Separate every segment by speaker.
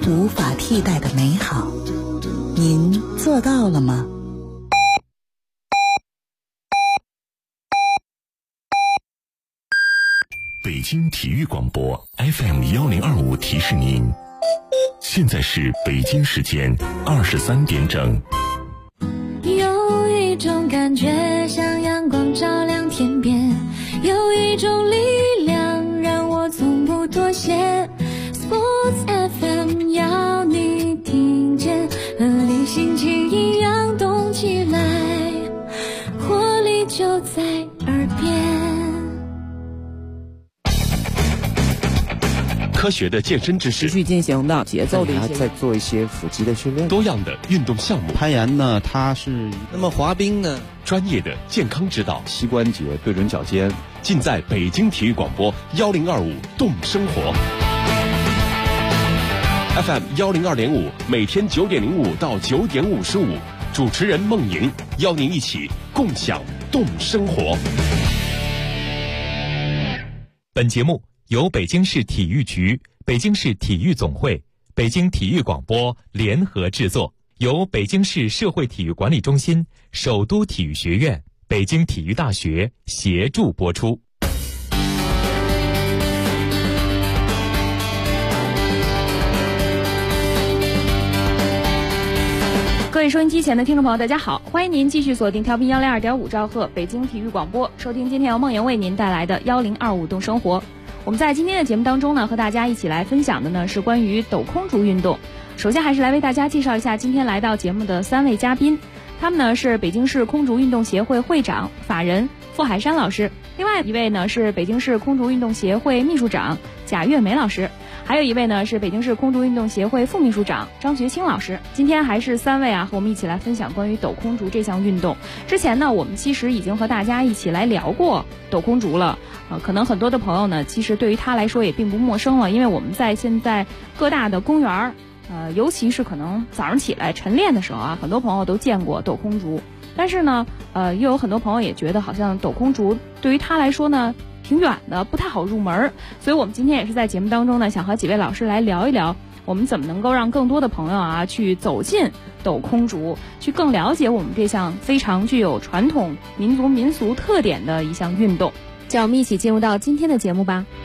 Speaker 1: 无法替代的美好。您做到了吗？
Speaker 2: 北京体育广播 FM1025提示您，现在是北京时间23点整。
Speaker 3: 有一种感觉像阳光照亮天边，有一种力量让我从不妥协。 Sports FM 要你听见，和你心情一样动起来，活力就在耳边。
Speaker 2: 科学的健身知识，
Speaker 4: 持续进行的节奏的一些，
Speaker 5: 再做一些腹肌的训练，
Speaker 2: 多样的运动项目，
Speaker 5: 攀岩呢，它是
Speaker 6: 那么滑冰呢，
Speaker 2: 专业的健康指导，
Speaker 5: 膝关节对准脚尖，
Speaker 2: 尽在北京体育广播1025动生活 FM102.5，每天9点05到9点55，主持人孟莹邀您一起共享动生活。
Speaker 7: 本节目由北京市体育局、北京市体育总会、北京体育广播联合制作，由北京市社会体育管理中心、首都体育学院、北京体育大学协助播出。
Speaker 8: 各位收音机前的听众朋友，大家好，欢迎您继续锁定调频102.5兆赫北京体育广播，收听今天由孟莹为您带来的1025动生活。我们在今天的节目当中呢，和大家一起来分享的呢是关于抖空竹运动。首先还是来为大家介绍一下今天来到节目的3位嘉宾，他们呢是北京市空竹运动协会会长、法人傅海山老师，另外一位呢是北京市空竹运动协会秘书长贾月梅老师，还有一位呢是北京市空竹运动协会副秘书长张学清老师。今天还是3位啊，和我们一起来分享关于抖空竹这项运动。之前呢，我们其实已经和大家一起来聊过抖空竹了，可能很多的朋友呢，其实对于他来说也并不陌生了，因为我们在现在各大的公园尤其是可能早上起来晨练的时候啊，很多朋友都见过抖空竹。但是呢，又有很多朋友也觉得好像抖空竹对于他来说呢挺远的，不太好入门，所以我们今天也是在节目当中呢，想和几位老师来聊一聊，我们怎么能够让更多的朋友啊去走进抖空竹，去更了解我们这项非常具有传统民族民俗特点的一项运动。就让我们一起进入到今天的节目吧。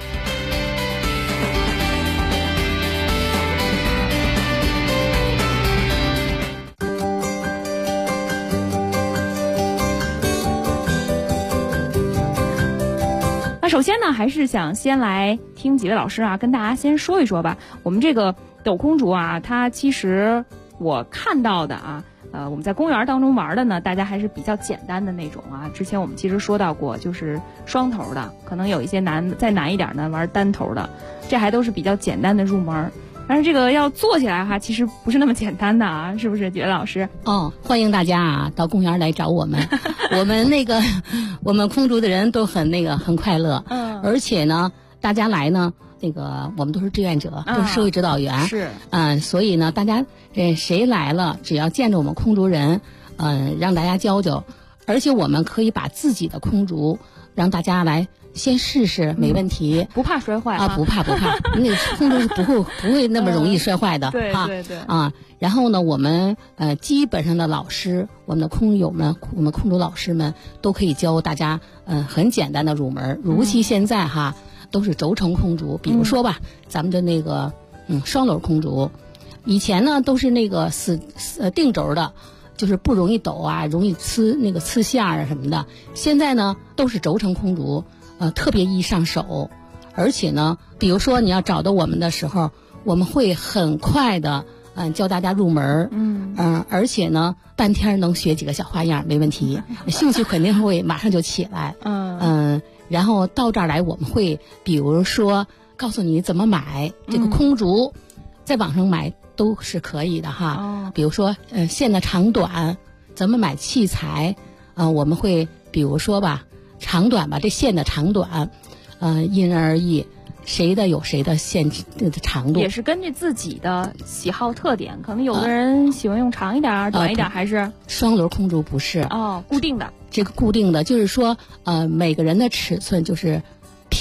Speaker 8: 首先呢，还是想先来听几位老师啊，跟大家先说一说吧。我们这个抖空竹啊，它其实我看到的啊，我们在公园当中玩的呢，大家还是比较简单的那种啊。之前我们其实说到过，就是双头的，可能有一些再难一点呢，玩单头的，这还都是比较简单的入门。但是这个要做起来的话，其实不是那么简单的啊，是不是，几位老师？
Speaker 9: 欢迎大家啊到公园来找我们，我们空竹的人都很快乐，而且呢，大家来呢，我们都是志愿者，都是社会指导员，
Speaker 8: 是，
Speaker 9: 所以呢，大家谁来了，只要见着我们空竹人，让大家教教，而且我们可以把自己的空竹让大家来先试试，没问题，
Speaker 8: 不怕摔坏
Speaker 9: 啊，不怕，那空竹是不会那么容易摔坏的，
Speaker 8: 对
Speaker 9: 啊。然后呢，我们基本上的老师，我们的空友们，我们空竹老师们都可以教大家很简单的入门，尤其现在哈都是轴承空竹，比如说吧，咱们的双篓空竹，以前呢都是定轴的。就是不容易抖啊，容易刺线啊什么的。现在呢，都是轴承空竹，特别易上手。而且呢，比如说你要找到我们的时候，我们会很快的教大家入门，而且呢，半天能学几个小花样，没问题，兴趣肯定会马上就起来，然后到这儿来，我们会比如说告诉你怎么买这个空竹，在网上买。都是可以的哈，比如说线的长短，怎么买器材，我们会比如说吧，长短吧，这线的长短，因人而异，谁的有谁的线的长度，
Speaker 8: 也是根据自己的喜好特点，可能有的人喜欢用长一点，短一点，还是
Speaker 9: 双篓空竹不是
Speaker 8: 固定的，
Speaker 9: 这个固定的就是说每个人的尺寸就是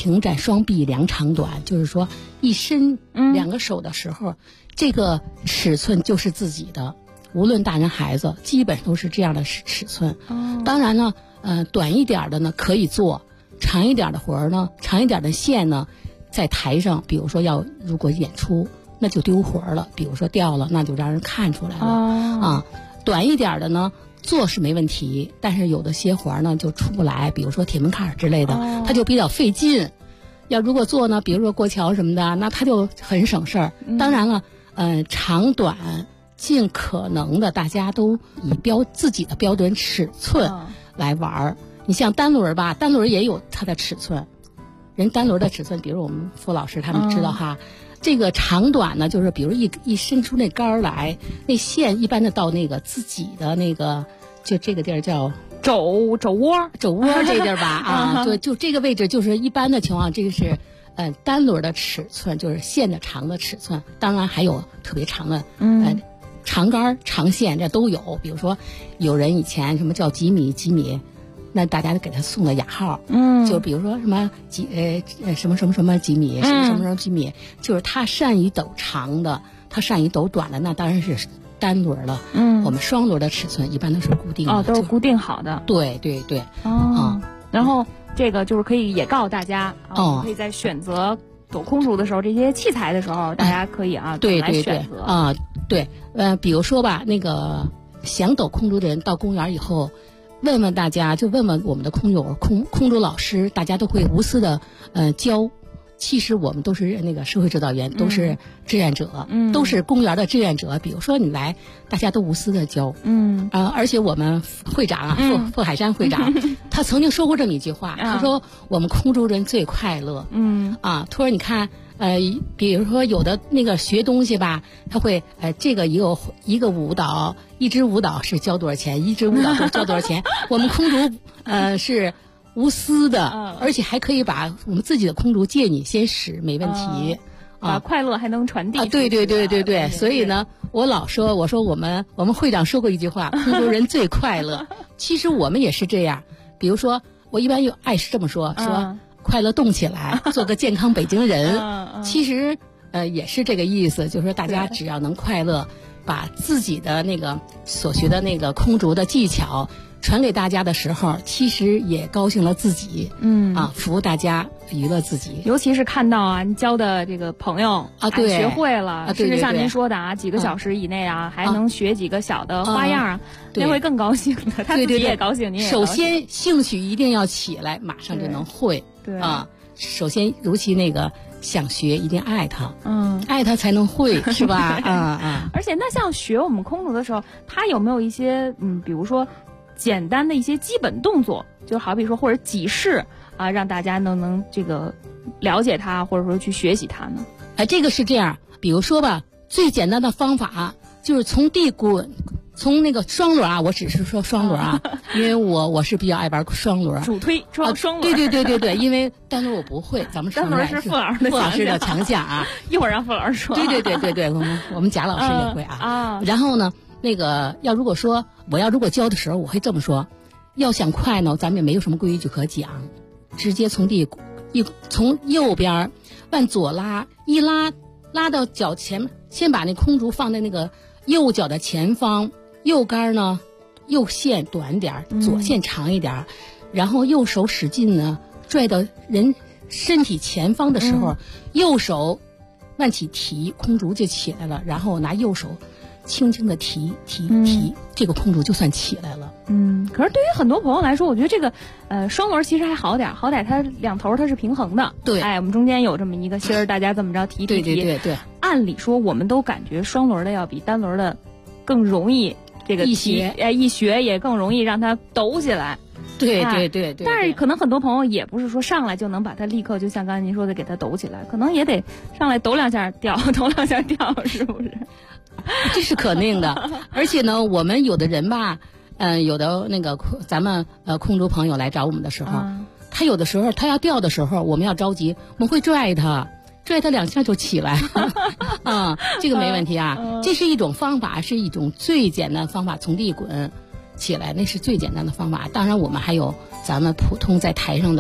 Speaker 9: 平展双臂量长短，就是说一伸两个手的时候，这个尺寸就是自己的，无论大人孩子基本都是这样的尺寸。当然呢短一点的呢可以做，长一点的活儿呢，长一点的线呢，在台上比如说如果演出那就丢活了，比如说掉了那就让人看出来了短一点的呢做是没问题，但是有的些活儿呢就出不来，比如说铁门槛之类的它就比较费劲。要如果做呢比如说过桥什么的，那它就很省事儿。当然了长短尽可能的大家都以自己的标准尺寸来玩儿。你像单轮吧，单轮也有它的尺寸，人单轮的尺寸比如我们傅老师他们知道哈，这个长短呢就是比如一伸出那杆儿来，那线一般的到那个自己的那个就这个地儿叫
Speaker 8: 肘窝
Speaker 9: 这地儿吧就这个位置，就是一般的情况这个是单轮的尺寸，就是线的长的尺寸。当然还有特别长的长杆长线这都有，比如说有人以前什么叫几米，那大家就给他送的雅号就比如说什么什么几米，什么几米，就是他善于抖长的，他善于抖短的，那当然是单轮了。我们双轮的尺寸一般都是固定的，
Speaker 8: 都是固定好的。
Speaker 9: 对
Speaker 8: 然后这个就是可以也告诉大家可以在选择抖空竹的时候，这些器材的时候，大家可以
Speaker 9: 对
Speaker 8: 来选择
Speaker 9: 比如说吧，那个想抖空竹的人到公园以后，问问大家，就问问我们的空竹老师，大家都会无私的教。其实我们都是那个社会指导员，都是志愿者，都是公园的志愿者。比如说你来，大家都无私的教。而且我们会长傅海山会长，他曾经说过这么一句话，他说我们空竹人最快乐。他说你看比如说有的那个学东西吧，他会这个一个舞蹈，一支舞蹈是交多少钱，一支舞蹈是交多少钱。我们空竹是无私的，而且还可以把我们自己的空竹借你先使，没问题。
Speaker 8: 把快乐还能传递。
Speaker 9: 对。所以呢，我说我们会长说过一句话，空竹人最快乐。其实我们也是这样。比如说，我一般爱是这么说快乐动起来，做个健康北京人。其实也是这个意思，就是说大家只要能快乐，把自己的那个所学的那个空竹的技巧传给大家的时候，其实也高兴了自己，服务大家，娱乐自己。
Speaker 8: 尤其是看到你交的这个朋友
Speaker 9: 对，
Speaker 8: 学会了，甚至像您说的几个小时以内还能学几个小的花样那会更高兴的。他自己也高兴，您也高兴。
Speaker 9: 首先兴趣一定要起来，马上就能会。首先尤其那个想学一定爱他，爱他才能会，是吧？
Speaker 8: 而且那像学我们空竹的时候，他有没有一些比如说简单的一些基本动作，就好比说或者几式让大家能这个了解它，或者说去学习它呢？
Speaker 9: 这个是这样，比如说吧，最简单的方法就是从地滚，从那个双轮我只是说双轮因为我是比较爱玩双轮，
Speaker 8: 主推双轮。
Speaker 9: 对，因为单轮我不会，咱们
Speaker 8: 单轮是傅老
Speaker 9: 师的强项
Speaker 8: 一会儿让傅老师说。
Speaker 9: 对，我们贾老师也会然后呢，那个如果说我如果教的时候，我会这么说，要想快呢，咱们也没有什么规矩可讲，直接从右边往左拉，一拉到脚前，先把那空竹放在那个右脚的前方，右杆呢右线短点，左线长一点，然后右手使劲呢拽到人身体前方的时候，右手往起提，空竹就起来了，然后拿右手轻轻的提，这个空竹就算起来了。
Speaker 8: 可是对于很多朋友来说，我觉得这个双轮其实还好点，好歹它两头它是平衡的。
Speaker 9: 对，
Speaker 8: 我们中间有这么一个芯儿，大家这么着提。
Speaker 9: 对。
Speaker 8: 按理说，我们都感觉双轮的要比单轮的更容易，这个
Speaker 9: 一学
Speaker 8: 也更容易让它抖起来。
Speaker 9: 对。
Speaker 8: 但是可能很多朋友也不是说上来就能把它立刻就像刚才您说的给它抖起来，可能也得上来抖两下掉，抖两下掉，是不是？
Speaker 9: 这是肯定的。而且呢，我们有的人吧，有的那个咱们空竹朋友来找我们的时候，他有的时候他要掉的时候，我们要着急，我们会拽他两下就起来这个没问题这是一种方法，是一种最简单的方法，从地滚起来，那是最简单的方法。当然我们还有咱们普通在台上的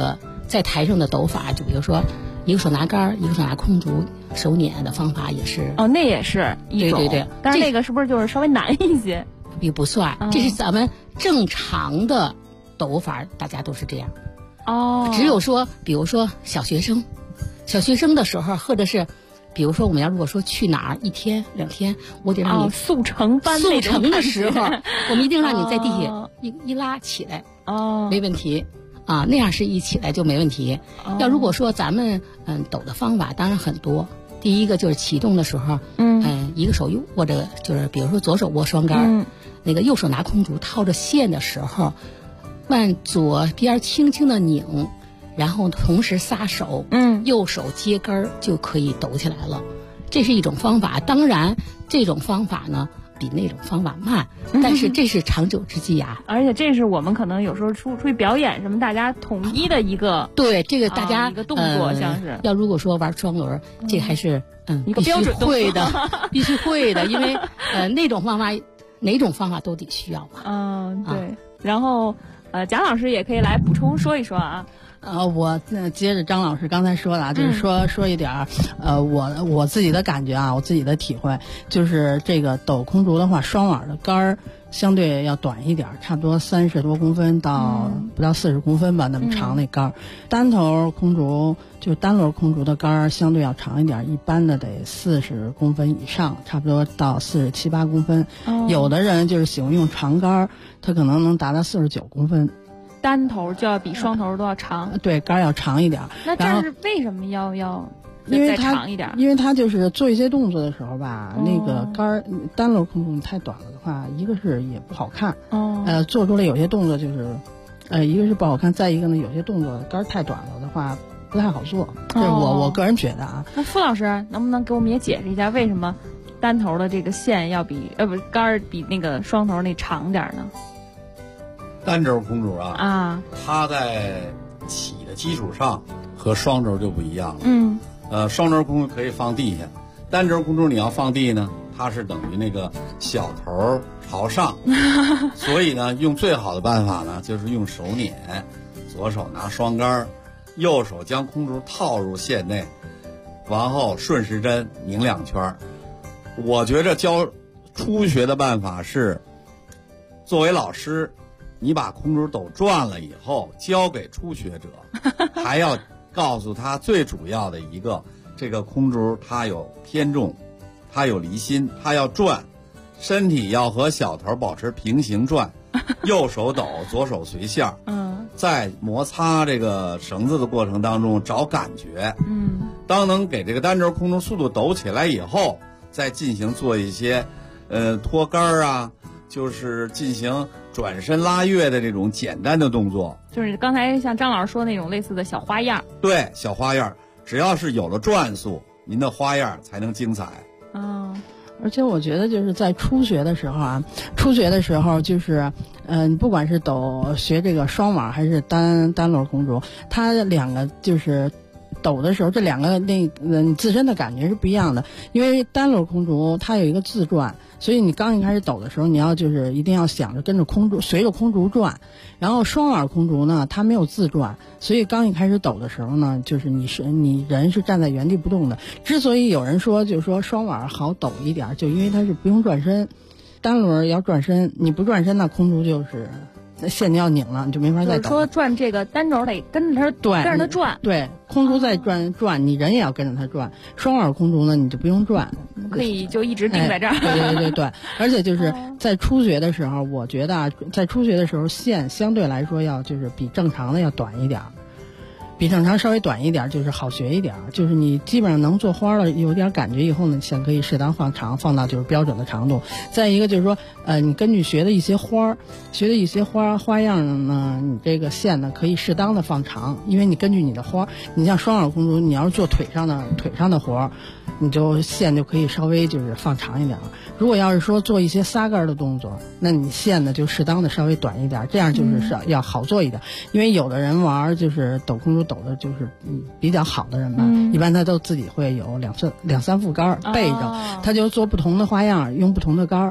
Speaker 9: 在台上的抖法，就比如说一个手拿杆儿，一个手拿空竹，手捻的方法也是。
Speaker 8: 哦，那也是一种。
Speaker 9: 对，
Speaker 8: 但是那个是不是就是稍微难一些？
Speaker 9: 也不算，这是咱们正常的抖法，大家都是这样。
Speaker 8: 哦，
Speaker 9: 只有说，比如说小学生的时候，或者是，比如说我们要如果说去哪儿1天2天，我得让你
Speaker 8: 速成班
Speaker 9: 速成的时候，我们一定让你在地下一拉起来，没问题啊，那样是一起来就没问题。要如果说咱们抖的方法当然很多，第一个就是启动的时候，一个手握着，就是比如说左手握双杆，那个右手拿空竹套着线的时候，往左边轻轻的拧，然后同时撒手，右手接杆儿就可以抖起来了。这是一种方法，当然这种方法呢比那种方法慢，但是这是长久之计啊。
Speaker 8: 而且这是我们可能有时候出去表演什么，大家统一的一个
Speaker 9: 对这个大家
Speaker 8: 一个动作，像是
Speaker 9: 要如果说玩双轮，这还是
Speaker 8: 一个标准
Speaker 9: 会的，必须会的，因为那种方法哪种方法都得需要嘛。
Speaker 8: 对。然后贾老师也可以来补充说一说啊。
Speaker 6: 我接着张老师刚才说的啊，就是说一点儿，我自己的感觉啊，我自己的体会，就是这个抖空竹的话，双碗的杆儿相对要短一点，差不多30多公分到不到40公分吧，那么长那杆儿。单头空竹就是单轮空竹的杆儿相对要长一点，一般的得40公分以上，差不多到47、8公分。有的人就是喜欢用长杆儿，他可能能达到49公分。
Speaker 8: 单头就要比双头都要长，
Speaker 6: 对，杆要长一点。
Speaker 8: 那这是为什么要再长一点？
Speaker 6: 因为它就是做一些动作的时候吧，那个杆单轮空竹太短了的话，一个是也不好看，做出来有些动作就是，一个是不好看，再一个呢，有些动作杆太短了的话不太好做，这是我个人觉得啊。
Speaker 8: 那傅老师能不能给我们也解释一下，为什么单头的这个线要比杆比那个双头那长点呢？
Speaker 10: 单轴空竹它在起的基础上和双轴就不一样了。双轴空竹可以放地下，单轴空竹你要放地呢，它是等于那个小头朝上，所以呢，用最好的办法呢，就是用手捻，左手拿双杆，右手将空竹套入线内，然后顺时针拧2圈。我觉着教初学的办法是，作为老师，你把空竹抖转了以后交给初学者，还要告诉他最主要的一个，这个空竹它有偏重，它有离心，它要转，身体要和小头保持平行转，右手抖，左手随线。在摩擦这个绳子的过程当中找感觉。当能给这个单轴空竹速度抖起来以后，再进行做一些脱杆啊，就是进行转身拉跃的这种简单的动作，
Speaker 8: 就是刚才像张老师说那种类似的小花样。
Speaker 10: 对，小花样，只要是有了转速，您的花样才能精彩。
Speaker 6: 而且我觉得就是在初学的时候就是你不管是学这个双碗还是单轮空竹，它两个就是抖的时候，这两个你自身的感觉是不一样的。因为单轮空竹它有一个自转，所以你刚一开始抖的时候，你要就是一定要想着跟着空竹，随着空竹转。然后双碗空竹呢，它没有自转，所以刚一开始抖的时候呢，就是你人是站在原地不动的。之所以有人说就是说双碗好抖一点，就因为它是不用转身，单轮要转身，你不转身那空竹就是线要拧了，你就没法再抖。
Speaker 8: 就是说转这个单轴得跟着它转。
Speaker 6: 对，空竹在转，你人也要跟着它转。双碗空竹呢，你就不用转，
Speaker 8: 可以就一直定在这儿。
Speaker 6: 对，而且就是在初学的时候，我觉得在初学的时候，线相对来说要就是比正常的要短一点。比正常稍微短一点，就是好学一点。就是你基本上能做花了，有点感觉以后呢，线可以适当放长，放到就是标准的长度。再一个就是说，你根据学的一些花样呢，你这个线呢可以适当的放长，因为你根据你的花，你像双耳空竹，你要是做腿上的活，你就线就可以稍微就是放长一点。如果要是说做一些撒杆的动作，那你线呢就适当的稍微短一点，这样就是要好做一点。因为有的人玩就是抖空竹抖的就是比较好的人吧，一般他都自己会有两三副杆背着，他就做不同的花样，用不同的杆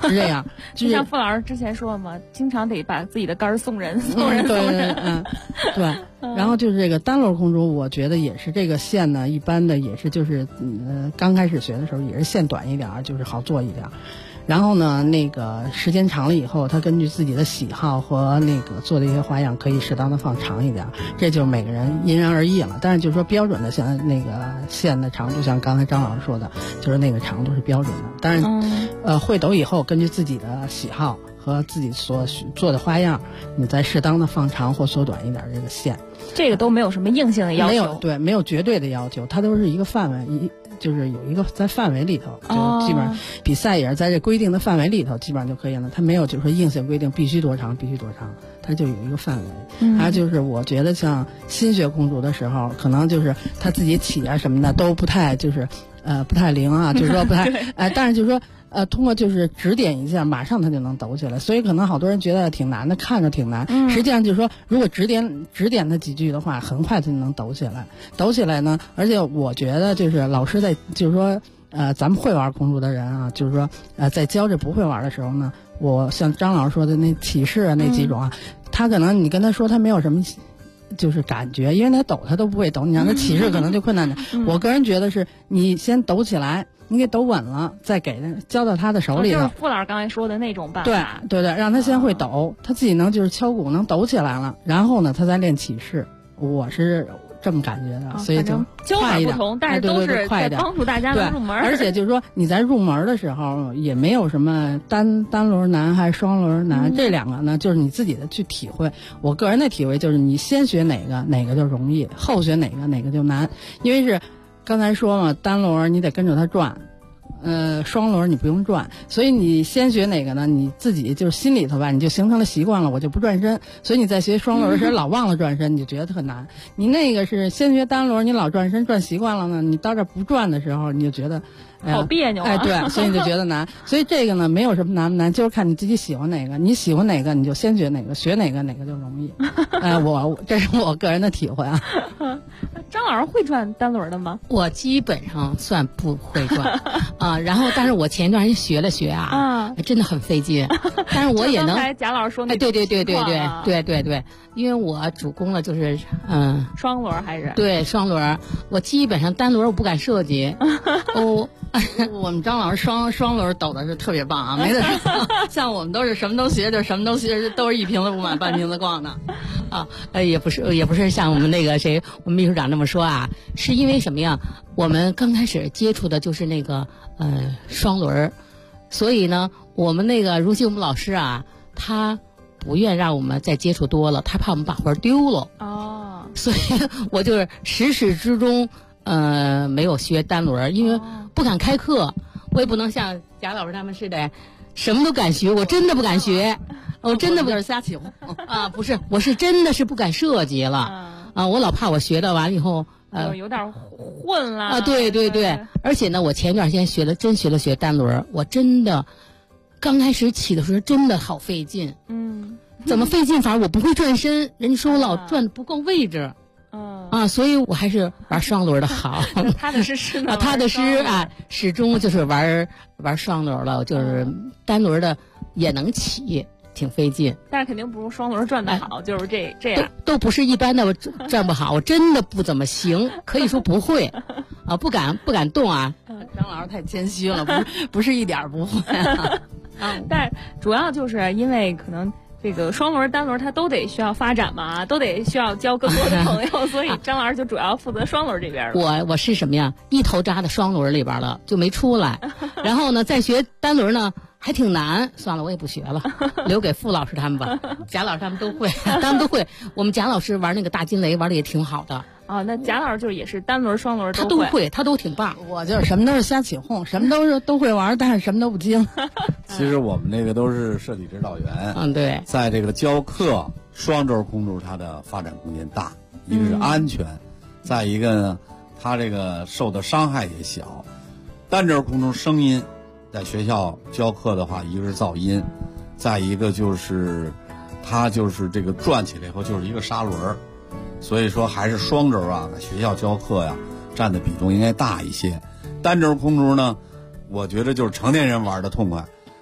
Speaker 6: 是这样。
Speaker 8: 就像傅老师之前说嘛，经常得把自己的杆送人，送人。
Speaker 6: 对。然后就是这个单轮空竹，我觉得也是这个线呢，一般的也是就是刚开始学的时候也是线短一点，就是好做一点。然后呢，那个时间长了以后，他根据自己的喜好和那个做的一些花样，可以适当的放长一点，这就是每个人因人而异了。但是就是说标准的像那个线的长度，像刚才张老师说的，就是那个长度是标准的。但是会抖以后，根据自己的喜好和自己所做的花样，你再适当的放长或缩短一点这个线。
Speaker 8: 这个都没有什么硬性的要求，
Speaker 6: 没有绝对的要求，它都是一个范围，就是有一个在范围里头，就基本上比赛也是在这规定的范围里头，基本上就可以了。它没有就是说硬性规定必须多长，它就有一个范围。还有就是我觉得像新学空竹的时候，可能就是他自己起啊什么的都不太就是不太灵啊，就是说不太但是就是说。通过就是指点一下，马上他就能抖起来，所以可能好多人觉得挺难的，看着挺难。实际上就是说，如果指点他几句的话，很快就能抖起来。抖起来呢，而且我觉得就是老师在就是说，咱们会玩空竹的人啊，就是说，在教这不会玩的时候呢，我像张老师说的那起势啊那几种啊，他可能你跟他说他没有什么。就是感觉，因为他抖他都不会抖，你让他起势可能就困难点。我个人觉得是你先抖起来，你给抖稳了，再给他交到他的手里头。
Speaker 8: 就是傅老师刚才说的那种办法。
Speaker 6: 对，让他先会抖，他自己能就是敲鼓能抖起来了，然后呢他再练起势。我是这么感觉的，所以就
Speaker 8: 教法不同，但是都是在帮助大家能入门。
Speaker 6: 而且就是说你在入门的时候也没有什么单轮难还是双轮难，这两个呢就是你自己的去体会。我个人的体会就是你先学哪个就容易，后学哪个就难。因为是刚才说嘛，单轮你得跟着它转。双轮你不用转，所以你先学哪个呢？你自己就是心里头吧，你就形成了习惯了，我就不转身。所以你在学双轮的时候老忘了转身，你就觉得特难。你那个是先学单轮，你老转身转习惯了呢，你到这不转的时候，你就觉得
Speaker 8: 好别扭啊。
Speaker 6: 对，所以你就觉得难。所以这个呢，没有什么难不难，就是看你自己喜欢哪个。你喜欢哪个，你就先学哪个，学哪个就容易。这是我个人的体会啊。
Speaker 8: 张老师会转单轮的吗？
Speaker 9: 我基本上算不会转啊，然后但是我前一段时间学了学啊，真的很费劲，但是我也能。
Speaker 8: 刚才贾老师说那
Speaker 9: 对，因为我主攻了就是
Speaker 8: 双轮还是
Speaker 9: 对双轮，我基本上单轮我不敢设计。
Speaker 6: 我们张老师双轮抖的是特别棒啊，没得说。像我们都是什么都学，就什么都学，都是一瓶子不满半瓶子逛的。
Speaker 9: 也不是像我们那个谁，我们秘书长这么说啊，是因为什么呀？我们刚开始接触的就是那个双轮，所以呢，我们那个如今我们老师啊，他不愿让我们再接触多了，他怕我们把活丢了。所以我就是始始至终没有学单轮，因为不敢开课，我也不能像贾老师他们似的什么都敢学，我真的不敢学。我真的不
Speaker 6: 是瞎起哄
Speaker 9: 啊！不是，我是真的是不敢设计了我老怕我学到完了以后
Speaker 8: 有点混了
Speaker 9: 啊！对，而且呢，我前段时间学了学单轮，我真的刚开始起的时候真的好费劲。怎么费劲法？我不会转身，人家说我老转不够位置。所以我还是玩双轮的好。
Speaker 8: 踏踏实实的
Speaker 9: 踏踏实始终就是玩双轮了，就是单轮的也能起。挺费劲，
Speaker 8: 但是肯定不如双轮转的好，就是这样。
Speaker 9: 都不是一般的，我转不好，我真的不怎么行，可以说不会不敢动啊。
Speaker 6: 张老师太谦虚了，不是一点不会
Speaker 8: 但是主要就是因为可能这个双轮单轮它都得需要发展嘛，都得需要交更多的朋友，所以张老师就主要负责双轮这边。
Speaker 9: 我是什么呀？一头扎在双轮里边了，就没出来。然后呢，再学单轮呢。还挺难，算了，我也不学了，留给傅老师他们吧。贾老师他们都会，我们贾老师玩那个大金雷玩的也挺好的。
Speaker 8: 那贾老师就是也是单轮、双轮
Speaker 9: 他都会，他都挺棒。
Speaker 6: 我就是什么都是瞎起哄，什么都会玩，但是什么都不精。
Speaker 10: 其实我们那个都是设计指导员。
Speaker 9: 对，
Speaker 10: 在这个教课双轴空竹，它的发展空间大，一个是安全，再一个呢，它这个受的伤害也小。单轴空竹声音。在学校教课的话，一个是噪音，再一个就是它就是这个转起来以后就是一个砂轮，所以说还是双轴在学校教课呀占的比重应该大一些。单轴空竹呢，我觉得就是成年人玩的痛快，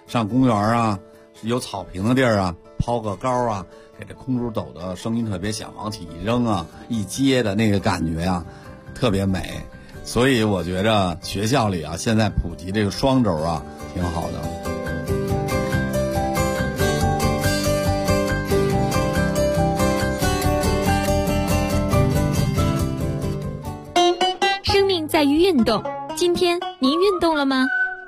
Speaker 10: 上公园啊，有草坪的地儿啊，抛个高啊，给这空竹抖的声音特别响，往起一扔啊，一接的那个感觉啊，特别美。所以我觉着学校里啊，现在普及这个双轴啊，挺好的。
Speaker 3: 生命在于运动，今天您运动了吗？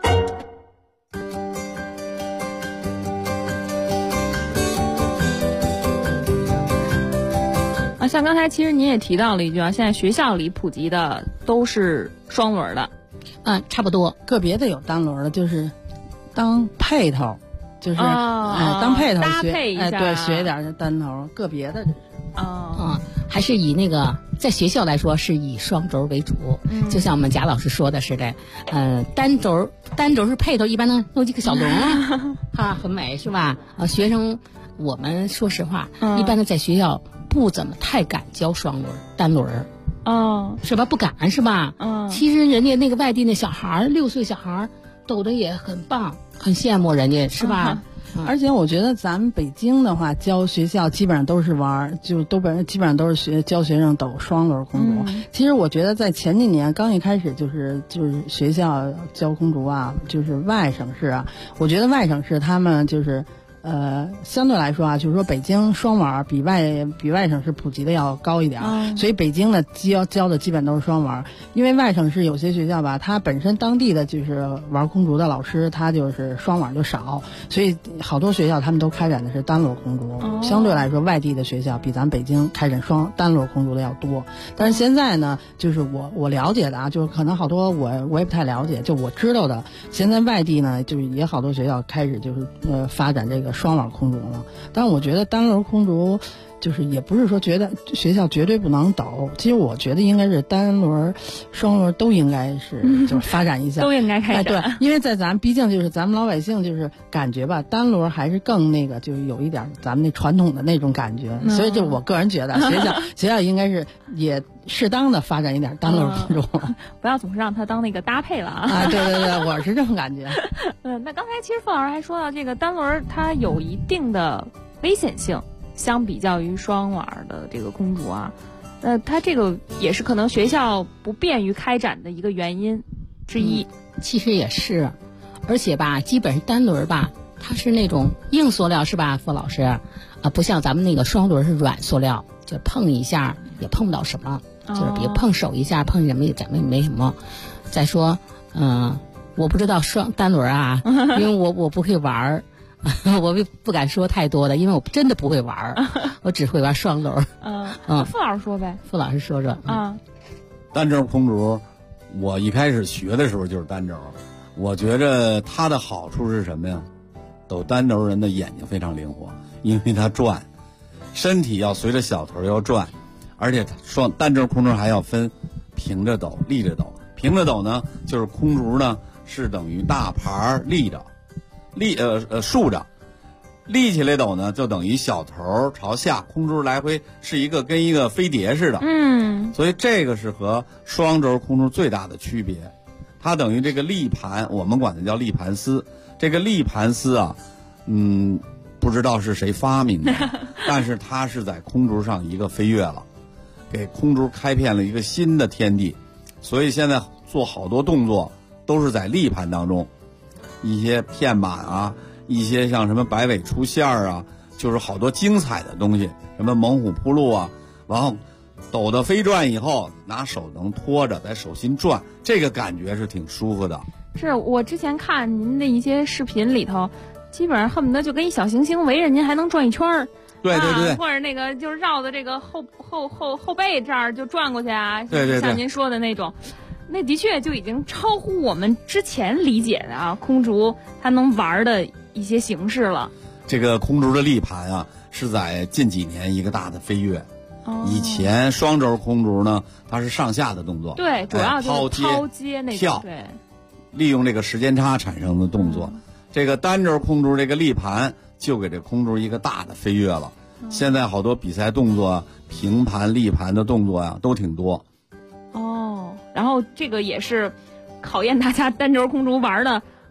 Speaker 8: 像刚才其实您也提到了一句啊，现在学校里普及的都是双轮的，
Speaker 9: 差不多，
Speaker 6: 个别的有单轮的，就是当配头，就是当配头
Speaker 8: 搭配一下，
Speaker 6: 对，学一点单头，个别的
Speaker 9: 还是以那个在学校来说是以双轴为主，就像我们贾老师说的似的，单轴是配头，一般能弄几个小龙哈，很美是吧？学生我们说实话，一般的在学校不怎么太敢教双轮单轮是吧？不敢是吧？其实人家那个外地那小孩6岁小孩抖得也很棒，很羡慕人家是吧？
Speaker 6: 而且我觉得咱们北京的话，教学校基本上都是玩，就基本上都是教学生抖双轮空竹。其实我觉得在前几年刚一开始就是学校教空竹啊，就是外省市啊，我觉得外省市他们就是相对来说啊，就是说北京双玩比外省市普及的要高一点，所以北京的教的基本都是双玩。因为外省市有些学校吧，它本身当地的就是玩空竹的老师，他就是双玩就少，所以好多学校他们都开展的是单轮空竹。相对来说，外地的学校比咱北京开展单轮空竹的要多。但是现在呢，就是我了解的啊，就是可能好多我也不太了解，就我知道的，现在外地呢，就是也好多学校开始就是发展这个双轮空竹了。但是我觉得单轮空竹就是也不是说觉得学校绝对不能抖，其实我觉得应该是单轮双轮都应该是就是发展一下
Speaker 8: 都应该开展。
Speaker 6: 对，因为在毕竟就是咱们老百姓就是感觉吧，单轮还是更那个，就是有一点咱们那传统的那种感觉，所以就我个人觉得学校应该是也适当的发展一点单轮空竹，
Speaker 8: 不要总是让它当那个搭配了啊。
Speaker 6: 对，我是这么感觉。
Speaker 8: 那刚才其实傅老师还说到这个单轮它有一定的危险性，相比较于双玩的这个空竹啊，它这个也是可能学校不便于开展的一个原因之一。
Speaker 9: 其实也是，而且吧，基本上单轮吧，它是那种硬塑料是吧，傅老师不像咱们那个双轮是软塑料，就碰一下也碰不到什么，就是比如碰手一下碰什么也咱们没什么。再说我不知道单轮啊，因为我不会玩我不敢说太多的，因为我真的不会玩我只会玩双轮。
Speaker 8: 傅老师说呗。
Speaker 9: 傅老师说说。
Speaker 10: 单轴空竹，我一开始学的时候就是单轴，我觉着它的好处是什么呀？抖单轴人的眼睛非常灵活，因为它转，身体要随着小头要转，而且单轴空竹还要分平着抖、立着抖。平着抖呢，就是空竹呢是等于大盘立着。竖着，立起来抖呢，就等于小头朝下，空竹来回是跟一个飞碟似的。所以这个是和双轴空竹最大的区别。它等于这个立盘，我们管它叫立盘丝。这个立盘丝啊，不知道是谁发明的，但是它是在空竹上一个飞跃了，给空竹开遍了一个新的天地。所以现在做好多动作都是在立盘当中。一些片板啊，一些像什么摆尾出线啊，就是好多精彩的东西，什么猛虎扑路啊，然后抖的飞转以后，拿手能拖着在手心转，这个感觉是挺舒服的。
Speaker 8: 是我之前看您的一些视频里头，基本上恨不得就跟一小行星围着您还能转一圈儿。
Speaker 10: 对，
Speaker 8: 或者那个就是绕着这个后背这儿就转过去啊，
Speaker 10: 对，
Speaker 8: 像您说的那种。那的确就已经超乎我们之前理解的空竹它能玩的一些形式了。
Speaker 10: 这个空竹的立盘啊，是在近几年一个大的飞跃。以前双轴空竹呢，它是上下的动作，
Speaker 8: 对，主要就是抛接那种
Speaker 10: 跳，
Speaker 8: 对，
Speaker 10: 利用这个时间差产生的动作。这个单轴空竹这个立盘就给这空竹一个大的飞跃了。现在好多比赛动作，平盘、立盘的动作呀，都挺多。
Speaker 8: 然后这个也是考验大家单轴空竹玩的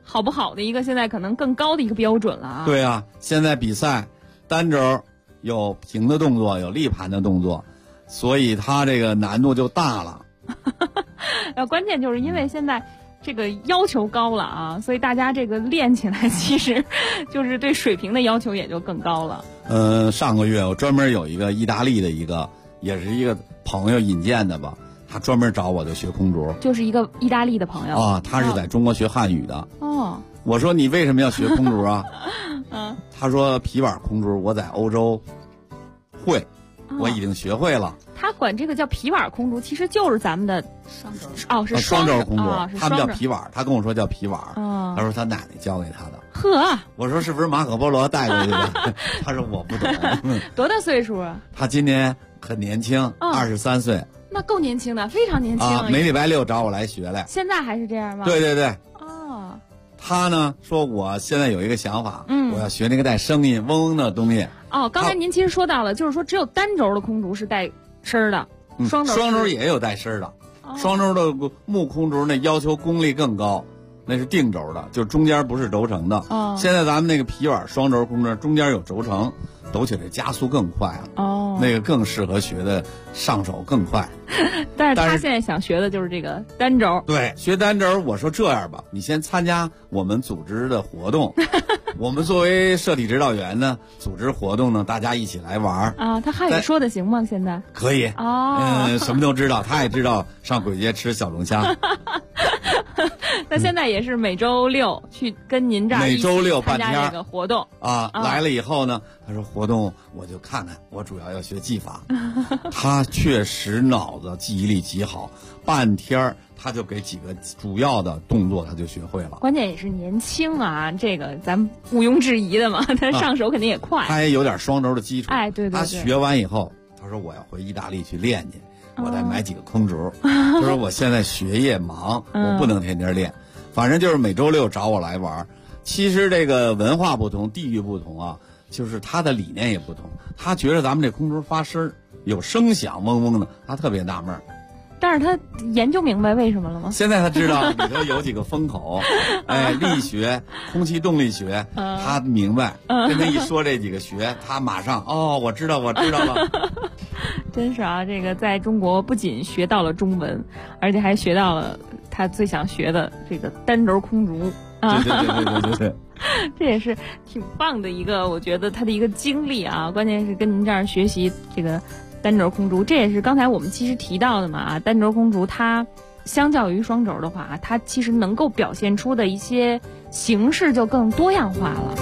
Speaker 8: 好不好的一个现在可能更高的一个标准了啊。
Speaker 10: 对啊，现在比赛单轴有平的动作，有立盘的动作，所以它这个难度就大了。
Speaker 8: 关键就是因为现在这个要求高了啊，所以大家这个练起来其实就是对水平的要求也就更高了。
Speaker 10: 上个月我专门有一个意大利的也是一个朋友引荐的吧，他专门找我就学空竹，
Speaker 8: 就是一个意大利的朋友
Speaker 10: 啊，他是在中国学汉语的。
Speaker 8: 哦，
Speaker 10: 我说你为什么要学空竹啊？他说皮碗空竹我在欧洲会，我已经学会了。
Speaker 8: 他管这个叫皮碗空竹，其实就是咱们的
Speaker 9: 双轴
Speaker 8: 是
Speaker 10: 双轴空竹，他们叫
Speaker 8: 皮
Speaker 10: 皮碗，他跟我说叫皮碗。他说他奶奶教给他的。
Speaker 8: 呵，
Speaker 10: 我说是不是马可波罗带过去的？他说我不懂。
Speaker 8: 多大岁数啊？
Speaker 10: 他今年很年轻，23岁。
Speaker 8: 那够年轻的，非常年轻
Speaker 10: 啊！每礼拜六找我来学来。
Speaker 8: 现在还是这样吗？
Speaker 10: 对对对。
Speaker 8: 哦。
Speaker 10: 他呢说，我现在有一个想法，我要学那个带声音嗡嗡的东西。
Speaker 8: 哦，刚才您其实说到了，就是说只有单轴的空竹是带声的，双
Speaker 10: 轴也有带声的。双轴的木空竹那要求功力更高，那是定轴的，就中间不是轴承的。现在咱们那个皮碗双轴空竹中间有轴承，抖起来加速更快了。那个更适合学的，上手更快。
Speaker 8: 但是他现在想学的就是这个单轴。
Speaker 10: 对，学单轴，我说这样吧，你先参加我们组织的活动。我们作为社体指导员呢，组织活动呢，大家一起来玩
Speaker 8: 啊。他汉语说的行吗？现在
Speaker 10: 可以什么都知道，他也知道上簋街吃小龙虾。
Speaker 8: 那现在也是每周六去跟您这儿
Speaker 10: 每周六半天
Speaker 8: 这个活动
Speaker 10: 啊。来了以后呢，他说活动我就看看，我主要学技法。他确实脑子记忆力极好，半天他就给几个主要的动作他就学会了。
Speaker 8: 关键也是年轻啊，这个咱毋庸置疑的嘛，他上手肯定也快。
Speaker 10: 他也有点双轴的基础。
Speaker 8: 哎，对对对。
Speaker 10: 他学完以后，他说我要回意大利去练去，我再买几个空竹。他说我现在学业忙，我不能天天练，反正就是每周六找我来玩。其实这个文化不同，地域不同啊，就是他的理念也不同。他觉得咱们这空竹发声有声响，嗡嗡的，他特别纳闷。
Speaker 8: 但是他研究明白为什么了吗？
Speaker 10: 现在他知道里头有几个风口，力学、空气动力学，他明白。跟他一说这几个学，他马上我知道了。
Speaker 8: 真是啊，这个在中国不仅学到了中文，而且还学到了他最想学的这个单轴空竹啊。
Speaker 10: 对。
Speaker 8: 这也是挺棒的一个，我觉得他的一个经历啊。关键是跟您这儿学习这个单轴空竹，这也是刚才我们其实提到的嘛。单轴空竹它相较于双轴的话，它其实能够表现出的一些形式就更多样化了。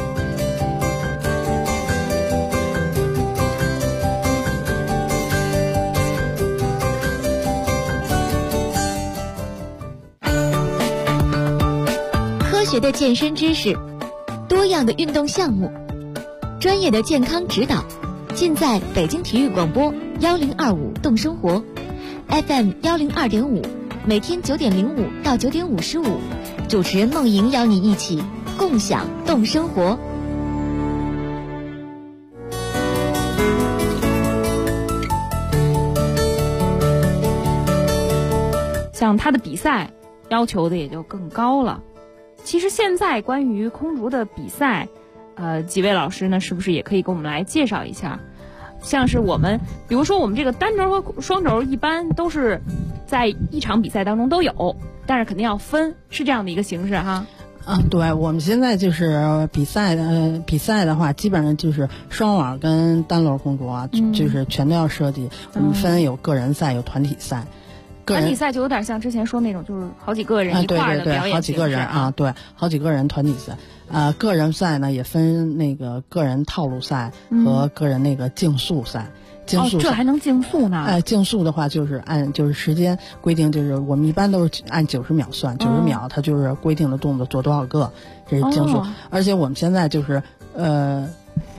Speaker 11: 科学的健身知识，多样的运动项目，专业的健康指导，尽在北京体育广播1025动生活 FM 102.5，每天9点05到9点55，主持人梦莹邀你一起共享动生活。
Speaker 8: 像他的比赛要求的也就更高了。其实现在关于空竹的比赛，几位老师呢，是不是也可以给我们来介绍一下？像是我们，比如说我们这个单轴和双轴一般都是在一场比赛当中都有，但是肯定要分，是这样的一个形式哈。
Speaker 6: 对，我们现在就是比赛的话，基本上就是双网跟单轮空竹啊，就是全都要设计。我们分有个人赛，有团体赛。
Speaker 8: 团体赛就有点像之前说那种，就是好几个人一块儿的表演形式。
Speaker 6: 好几个人啊，对，好几个人团体赛。个人赛呢也分那个个人套路赛和个人那个竞速赛。竞速
Speaker 8: 这还能竞速呢？
Speaker 6: 竞速的话就是就是时间规定，就是我们一般都是按90秒算，90秒它就是规定的动作做多少个，这是竞速。而且我们现在就是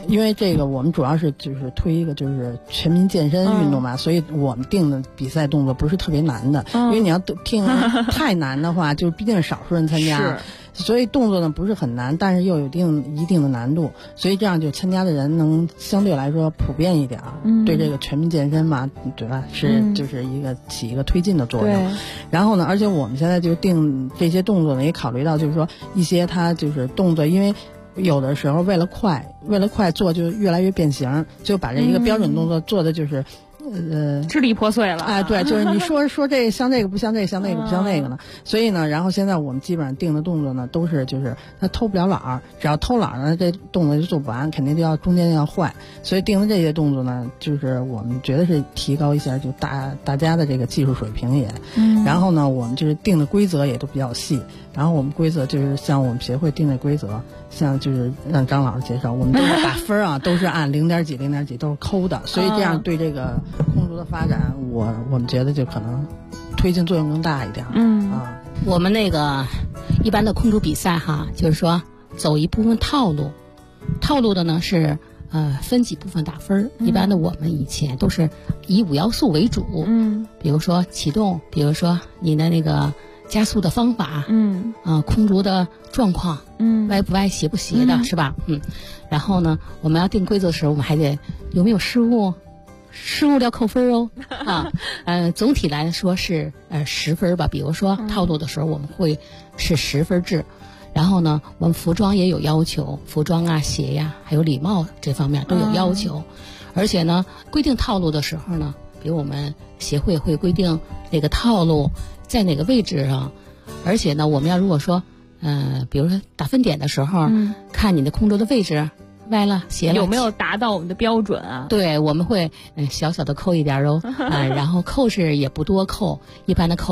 Speaker 6: 因为这个我们主要是就是推一个就是全民健身运动嘛，所以我们定的比赛动作不是特别难的，因为你要定太难的话，就毕竟是少数人参加。所以动作呢不是很难，但是又有一定的难度，所以这样就参加的人能相对来说普遍一点，对这个全民健身嘛，对吧？是就是起一个推进的作用。然后呢，而且我们现在就定这些动作呢，也考虑到就是说一些它就是动作，因为有的时候为了快做就越来越变形，就把这一个标准动作做的就是
Speaker 8: 支离破碎了。
Speaker 6: 哎，对，就是你说这个像这个不像这个，像那个不像那个呢。所以呢，然后现在我们基本上定的动作呢，都是就是他偷不了懒儿，只要偷懒儿呢，这动作就做不完，肯定就要中间要坏。所以定的这些动作呢，就是我们觉得是提高一下就大家的这个技术水平也。然后呢，我们就是定的规则也都比较细。然后我们规则就是像我们协会定的规则，像就是让张老师介绍，我们都是打分啊，都是按0.几0.几都是抠的，所以这样对这个空竹的发展，我们觉得就可能推进作用更大一点。
Speaker 9: 我们那个一般的空竹比赛哈，就是说走一部分套路的呢是分几部分打分。一般的我们以前都是以5要素为主，比如说启动，比如说你的那个加速的方法，空竹的状况，歪不歪，斜不斜的，是吧？然后呢，我们要定规则的时候，我们还得有没有失误要扣分哦。总体来说是10分吧。比如说套路的时候，我们会是10分制。然后呢，我们服装也有要求，服装啊、鞋呀，还有礼帽这方面都有要求。而且呢，规定套路的时候呢，比如我们协会会规定那个套路在哪个位置上，而且呢，我们要如果说，比如说打分点的时候，看你的空竹的位置歪了、斜了，
Speaker 8: 有没有达到我们的标准啊？
Speaker 9: 对，我们会小小的扣一点哦，然后扣是也不多扣，一般的扣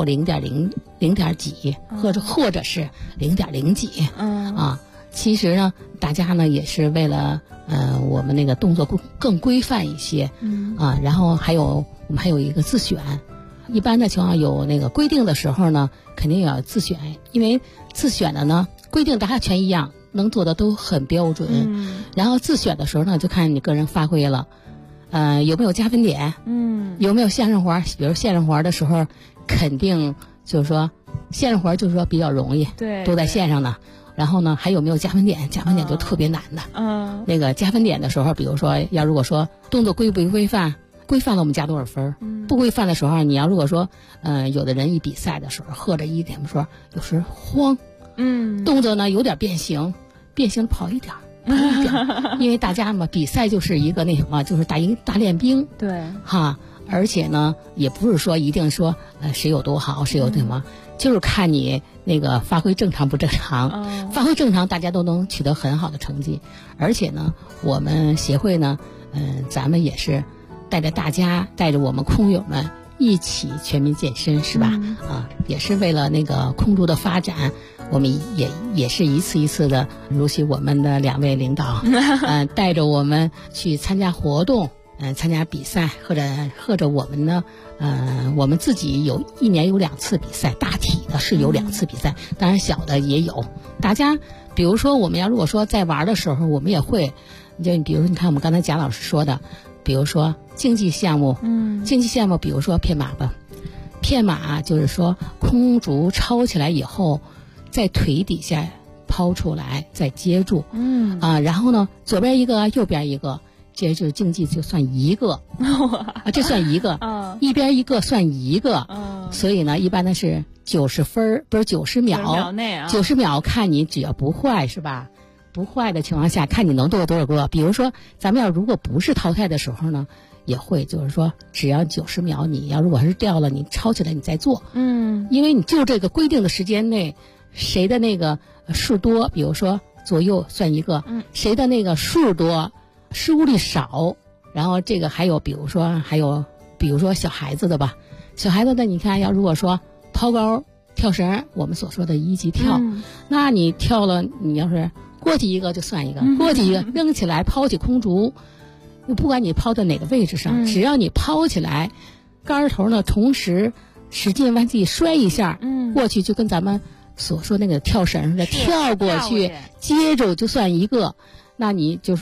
Speaker 9: 0.0几，或者是0.0几，其实呢，大家呢也是为了我们那个动作更规范一些，然后我们还有一个自选。一般的情况有那个规定的时候呢，肯定要自选，因为自选的呢规定大家全一样，能做的都很标准。然后自选的时候呢，就看你个人发挥了，有没有加分点，有没有线上活，比如线上活的时候，肯定就是说线上活就是说比较容易，
Speaker 8: 对，
Speaker 9: 都在线上呢。然后呢，还有没有加分点？加分点就特别难的。那个加分点的时候，比如说如果说动作规不规范。规范了我们加多少分？不规范的时候，你要如果说，有的人一比赛的时候，或者一怎么说，有时慌，动作呢有点变形跑一点，因为大家嘛，比赛就是一个那什么，就是大练兵，
Speaker 8: 对，
Speaker 9: 哈，而且呢，也不是说一定说，谁有多好，谁有什么，就是看你那个发挥正常不正常，发挥正常，大家都能取得很好的成绩，而且呢，我们协会呢，咱们也是。带着我们空友们一起全民健身，是吧？也是为了那个空竹的发展，我们也是一次一次的，如许我们的2位领导，带着我们去参加活动，参加比赛，或者我们呢，我们自己一年有2次比赛，大体的是有2次比赛，当然小的也有。大家比如说我们如果说在玩的时候，我们也会，就比如说你看我们刚才贾老师说的。比如说竞技项目，比如说骗马吧，骗马就是说空竹抄起来以后，在腿底下抛出来，再接住，然后呢，左边一个，右边一个，这就是竞技就算一个，这算一个，一边一个算一个，所以呢，一般的是90分，不是90秒
Speaker 8: 内啊
Speaker 9: ，90秒看你只要不坏是吧？不坏的情况下，看你能做多少个。比如说，咱们如果不是淘汰的时候呢，也会就是说，只要90秒，你如果是掉了，你抄起来你再做。因为你就这个规定的时间内，谁的那个数多，比如说左右算一个，谁的那个数多，失误率少，然后这个还有比如说小孩子的吧，小孩子的你看如果说抛高跳绳，我们所说的1级跳，那你跳了，你要是过去一个就算一个，过去一个扔起来抛起空竹，不管你抛在哪个位置上，只要你抛起来，杆头呢同时使劲往自己摔一下，过去就跟咱们所说那个跳绳似的，跳过去接住就算一个。那你就说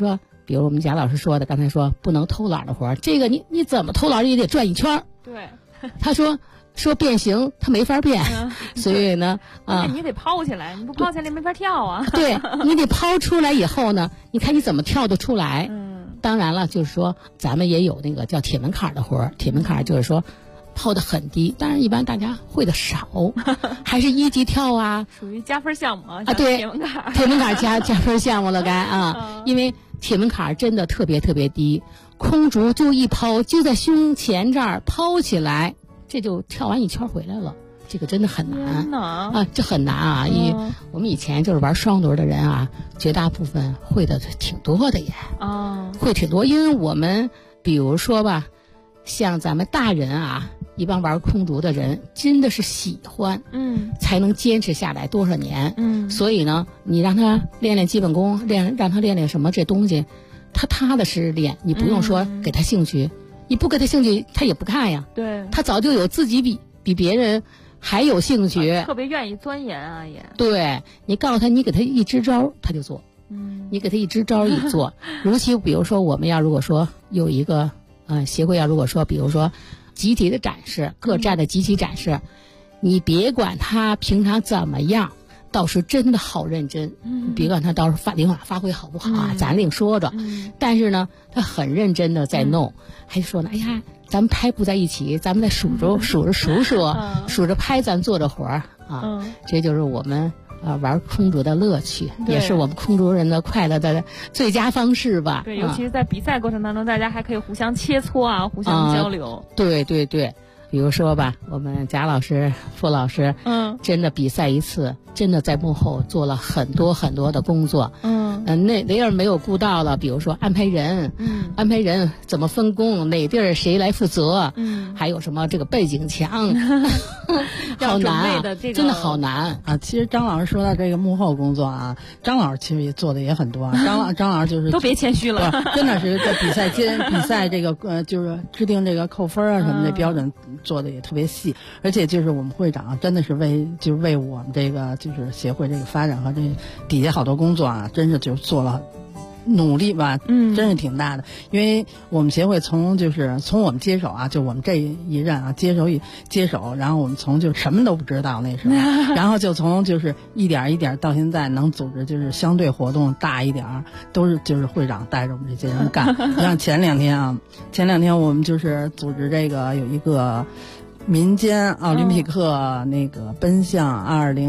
Speaker 9: 比如我们贾老师说的，刚才说不能偷懒的活儿，这个你怎么偷懒也得转一圈。
Speaker 8: 对，
Speaker 9: 他说变形，他没法变，所以呢，
Speaker 8: 你得抛起来，你不抛起来没法跳啊。
Speaker 9: 对，你得抛出来以后呢，你看你怎么跳得出来。当然了，就是说咱们也有那个叫铁门槛的活儿，铁门槛就是说抛得很低，当然一般大家会的少，还是1级跳啊，
Speaker 8: 属于加分项目啊。
Speaker 9: 对，
Speaker 8: 铁门槛，
Speaker 9: 铁门槛加分项目了该啊，因为铁门槛真的特别特别低，空竹就一抛，就在胸前这儿抛起来，这就跳完一圈回来了。这个真的很难啊，这很难啊！我们以前就是玩双轮的人啊，绝大部分会的挺多的耶。会挺多，因为我们比如说吧，像咱们大人啊，一般玩空竹的人真的是喜欢，才能坚持下来多少年。所以呢，你让他练练基本功，让他练练什么这东西，他踏踏实练，你不用说给他兴趣，你不给他兴趣，他也不看呀。
Speaker 8: 对，
Speaker 9: 他早就有自己比别人还有兴趣，
Speaker 8: 特别愿意钻研啊也。
Speaker 9: 对，你告诉他，你给他一支招，他就做。你给他一支招一做，尤其比如说我们要如果说有一个协会要如果说比如说集体的展示，各站的集体展示，你别管他平常怎么样，倒是真的好认真。别管他到时候灵法发挥好不好啊，咱另说着。但是呢，他很认真的在弄，还说呢，哎呀，咱们拍不在一起，咱们再数着拍，咱做着活儿啊。这就是我们玩空竹的乐趣，也是我们空竹人的快乐的最佳方式吧。
Speaker 8: 对，尤其是在比赛过程当中，大家还可以互相切磋啊，互相交流。
Speaker 9: 对对对，比如说吧，我们贾老师、傅老师，真的比赛一次，真的在幕后做了很多很多的工作。那要是没有顾到了，比如说安排人，怎么分工，哪地儿谁来负责，还有什么这个背景墙，好难啊，真的好难
Speaker 6: 啊！其实张老师说到这个幕后工作啊，张老师其实也做的也很多啊。张老师就是
Speaker 8: 都别谦虚了，
Speaker 6: 真的是在比赛这个就是制定这个扣分啊什么的标准做的也特别细，而且就是我们会长真的是为我们这个就是协会这个发展和这底下好多工作啊，真是就做了努力吧，真是挺大的。因为我们协会从我们接手啊，就我们这一任啊接手，然后我们从就什么都不知道那时候，然后就从就是一点一点到现在能组织就是相对活动大一点，都是就是会长带着我们这些人干。像前两天我们就是组织这个有一个民间奥林匹克那个奔向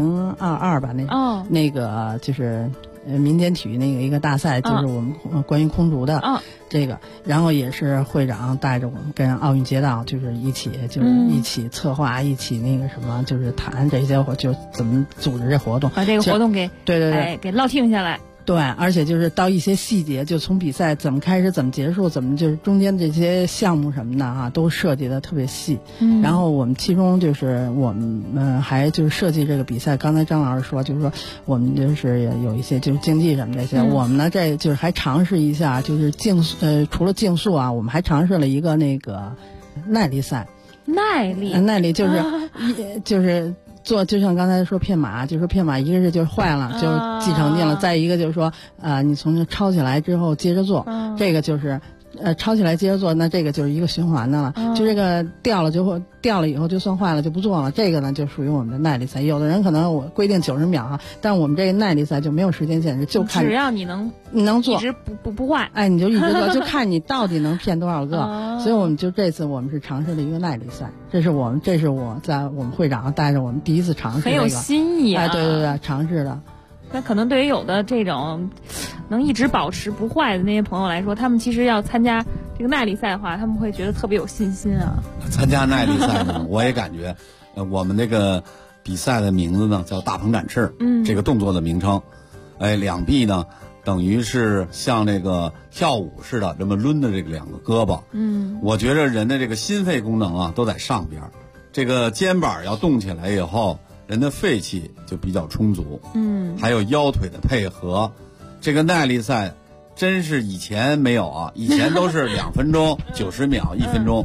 Speaker 6: 2022吧，那个就是民间体育那个一个大赛，就是我们关于空竹的这个，然后也是会长带着我们跟奥运街道就是一起策划，一起那个什么，就是谈这些就怎么组织这活动，
Speaker 8: 把这个活动给给落定下来。
Speaker 6: 对，而且就是到一些细节，就从比赛怎么开始、怎么结束、怎么就是中间这些项目什么的啊，都设计的特别细。然后我们其中就是我们还就是设计这个比赛。刚才张老师说，就是说我们就是有一些就是竞技什么这些，我们呢这就是还尝试一下，就是除了竞速啊，我们还尝试了一个那个耐力赛。耐力就是就是做，就像刚才说骗马，就是说骗马，一个是就是坏了，就是记成绩了，再一个就是说你从抄起来之后接着做，这个就是抄起来接着做，那这个就是一个循环的了。就这个掉了以后就算坏了就不做了，这个呢就属于我们的耐力赛。有的人可能我规定90秒啊，但是我们这个耐力赛就没有时间限制，就看
Speaker 8: 只要你能做，一直不坏，
Speaker 6: 你就一直做，就看你到底能骗多少个。所以我们就这次我们是尝试了一个耐力赛，这是我在我们会长带着我们第一次尝试这个，
Speaker 8: 很有新意啊！
Speaker 6: 对，尝试的。
Speaker 8: 那可能对于有的这种能一直保持不坏的那些朋友来说，他们其实要参加这个耐力赛的话，他们会觉得特别有信心啊。
Speaker 10: 参加耐力赛呢，我也感觉，我们那个比赛的名字呢叫大鹏展翅，这个动作的名称，两臂呢等于是像那个跳舞似的这么抡的这个两个胳膊，我觉着人的这个心肺功能啊都在上边，这个肩膀要动起来以后，人的肺气就比较充足，还有腰腿的配合。这个耐力赛真是以前没有啊，以前都是2分钟、90秒、1分钟。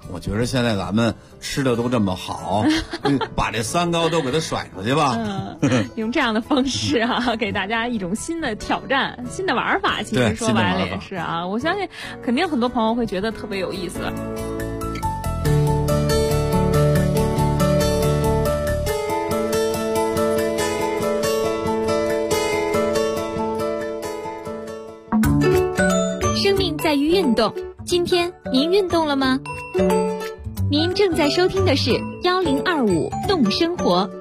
Speaker 10: 我觉得现在咱们吃的都这么好，把这三高都给它甩出去吧。
Speaker 8: 用这样的方式啊，给大家一种新的挑战、新的玩法。其实说白了也是啊，我相信肯定很多朋友会觉得特别有意思。
Speaker 11: 生命在于运动，今天您运动了吗？您正在收听的是1025动生活。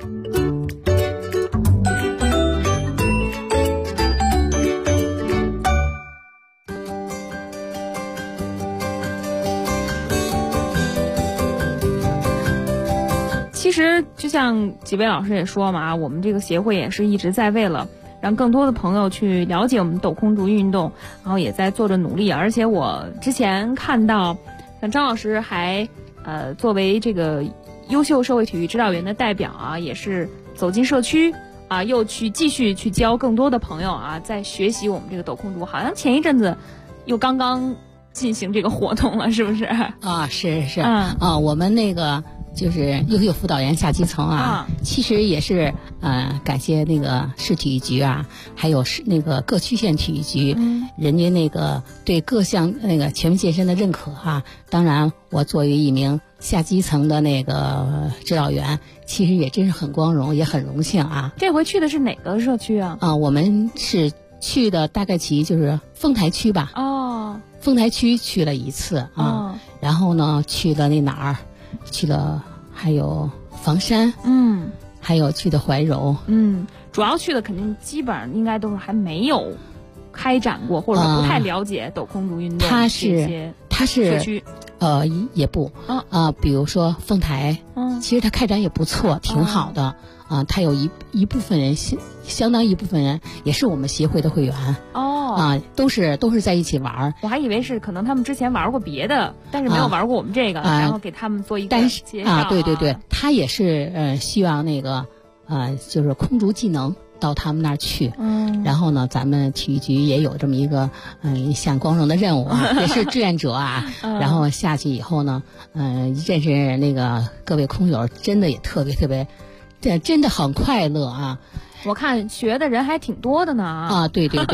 Speaker 8: 其实就像几位老师也说嘛，我们这个协会也是一直在为了让更多的朋友去了解我们斗空竹运动，然后也在做着努力。而且我之前看到像张老师还作为这个优秀社会体育指导员的代表啊，也是走进社区啊，又去继续去教更多的朋友啊，在学习我们这个斗空竹。好像前一阵子又刚刚进行这个活动了，是不是？
Speaker 9: 啊，是我们那个就是优秀辅导员下基层啊，其实也是感谢那个市体育局啊，还有那个各区县体育局，人家那个对各项那个全民健身的认可啊。当然，我作为一名下基层的那个指导员，其实也真是很光荣，也很荣幸啊。
Speaker 8: 这回去的是哪个社区啊？
Speaker 9: 我们是去的大概其就是丰台区吧。
Speaker 8: 哦，
Speaker 9: 丰台区去了一次啊，然后呢去了那哪儿？去了还有房山，还有去的怀柔，
Speaker 8: 主要去的肯定基本上应该都是还没有开展过，或者说不太了解斗空竹运动。
Speaker 9: 它是
Speaker 8: 社区，
Speaker 9: 也不比如说丰台，其实它开展也不错，挺好的它有一部分人，相当一部分人也是我们协会的会员都是在一起玩。
Speaker 8: 我还以为是可能他们之前玩过别的，但是没有玩过我们这个，然后给他们做一个介绍
Speaker 9: 对，他也是希望那个就是空竹技能到他们那儿去，然后呢，咱们体育局也有这么一个一项光荣的任务也是志愿者然后下去以后呢，认识那个各位空友，真的也特别，真的很快乐
Speaker 8: 我看学的人还挺多的呢
Speaker 9: 对待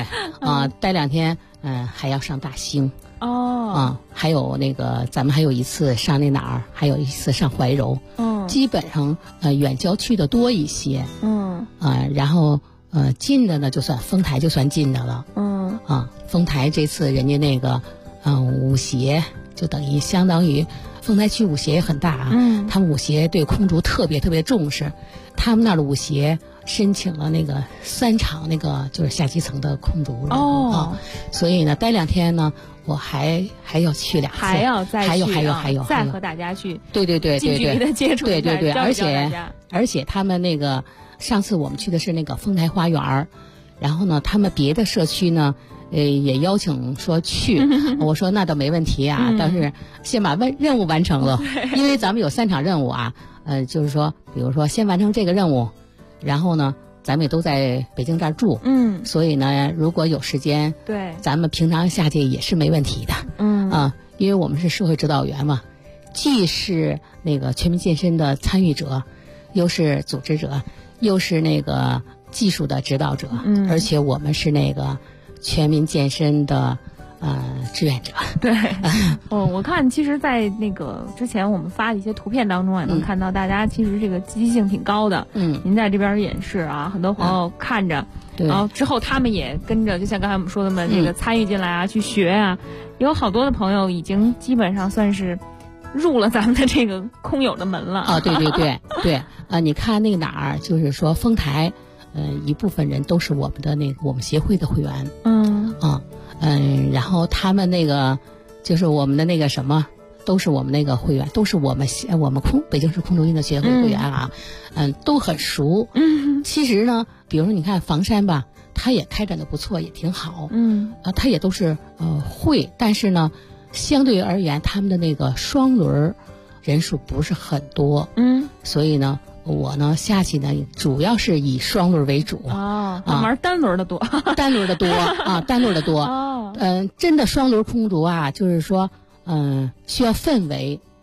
Speaker 9: 2天，还要上大兴还有那个咱们还有一次上那哪儿，还有一次上怀柔，基本上远郊区的多一些，然后近的呢就算丰台就算近的了，丰台这次人家那个舞协就相当于丰台区舞协也很大他们舞协对空竹特别重视，他们那儿的舞协申请了那个3场那个就是下基层的空竹所以呢待2天呢，我还要去2次，
Speaker 8: 还要再去
Speaker 9: 还有
Speaker 8: 再和大家去
Speaker 9: 对
Speaker 8: 近距离的接触，
Speaker 9: 对，而且他们那个上次我们去的是那个丰台花园，然后呢他们别的社区呢也邀请说去我说那倒没问题但是先把任务完成了因为咱们有3场任务就是说比如说先完成这个任务，然后呢咱们也都在北京这儿住所以呢如果有时间，
Speaker 8: 对，
Speaker 9: 咱们平常下去也是没问题的因为我们是社会指导员嘛，既是那个全民健身的参与者，又是组织者，又是那个技术的指导者而且我们是那个全民健身的志愿者。
Speaker 8: 对我看其实在那个之前我们发的一些图片当中也能看到大家其实这个积极性挺高的您在这边也是很多朋友看着然后之后他们也跟着就像刚才我们说的嘛这个参与进来去学有好多的朋友已经基本上算是入了咱们的这个空友的门了
Speaker 9: 对你看那个哪儿就是说丰台一部分人都是我们的我们协会的会员然后他们那个就是我们的那个什么都是我们那个会员，都是我们北京市空竹运动协会会员都很熟其实呢比如说你看房山吧，他也开展的不错，也挺好他也都是会，但是呢相对而言他们的那个双轮人数不是很多所以呢我呢下去呢主要是以双轮为主
Speaker 8: 玩单轮的多
Speaker 9: 单轮的多真的双轮空竹就是说需要氛围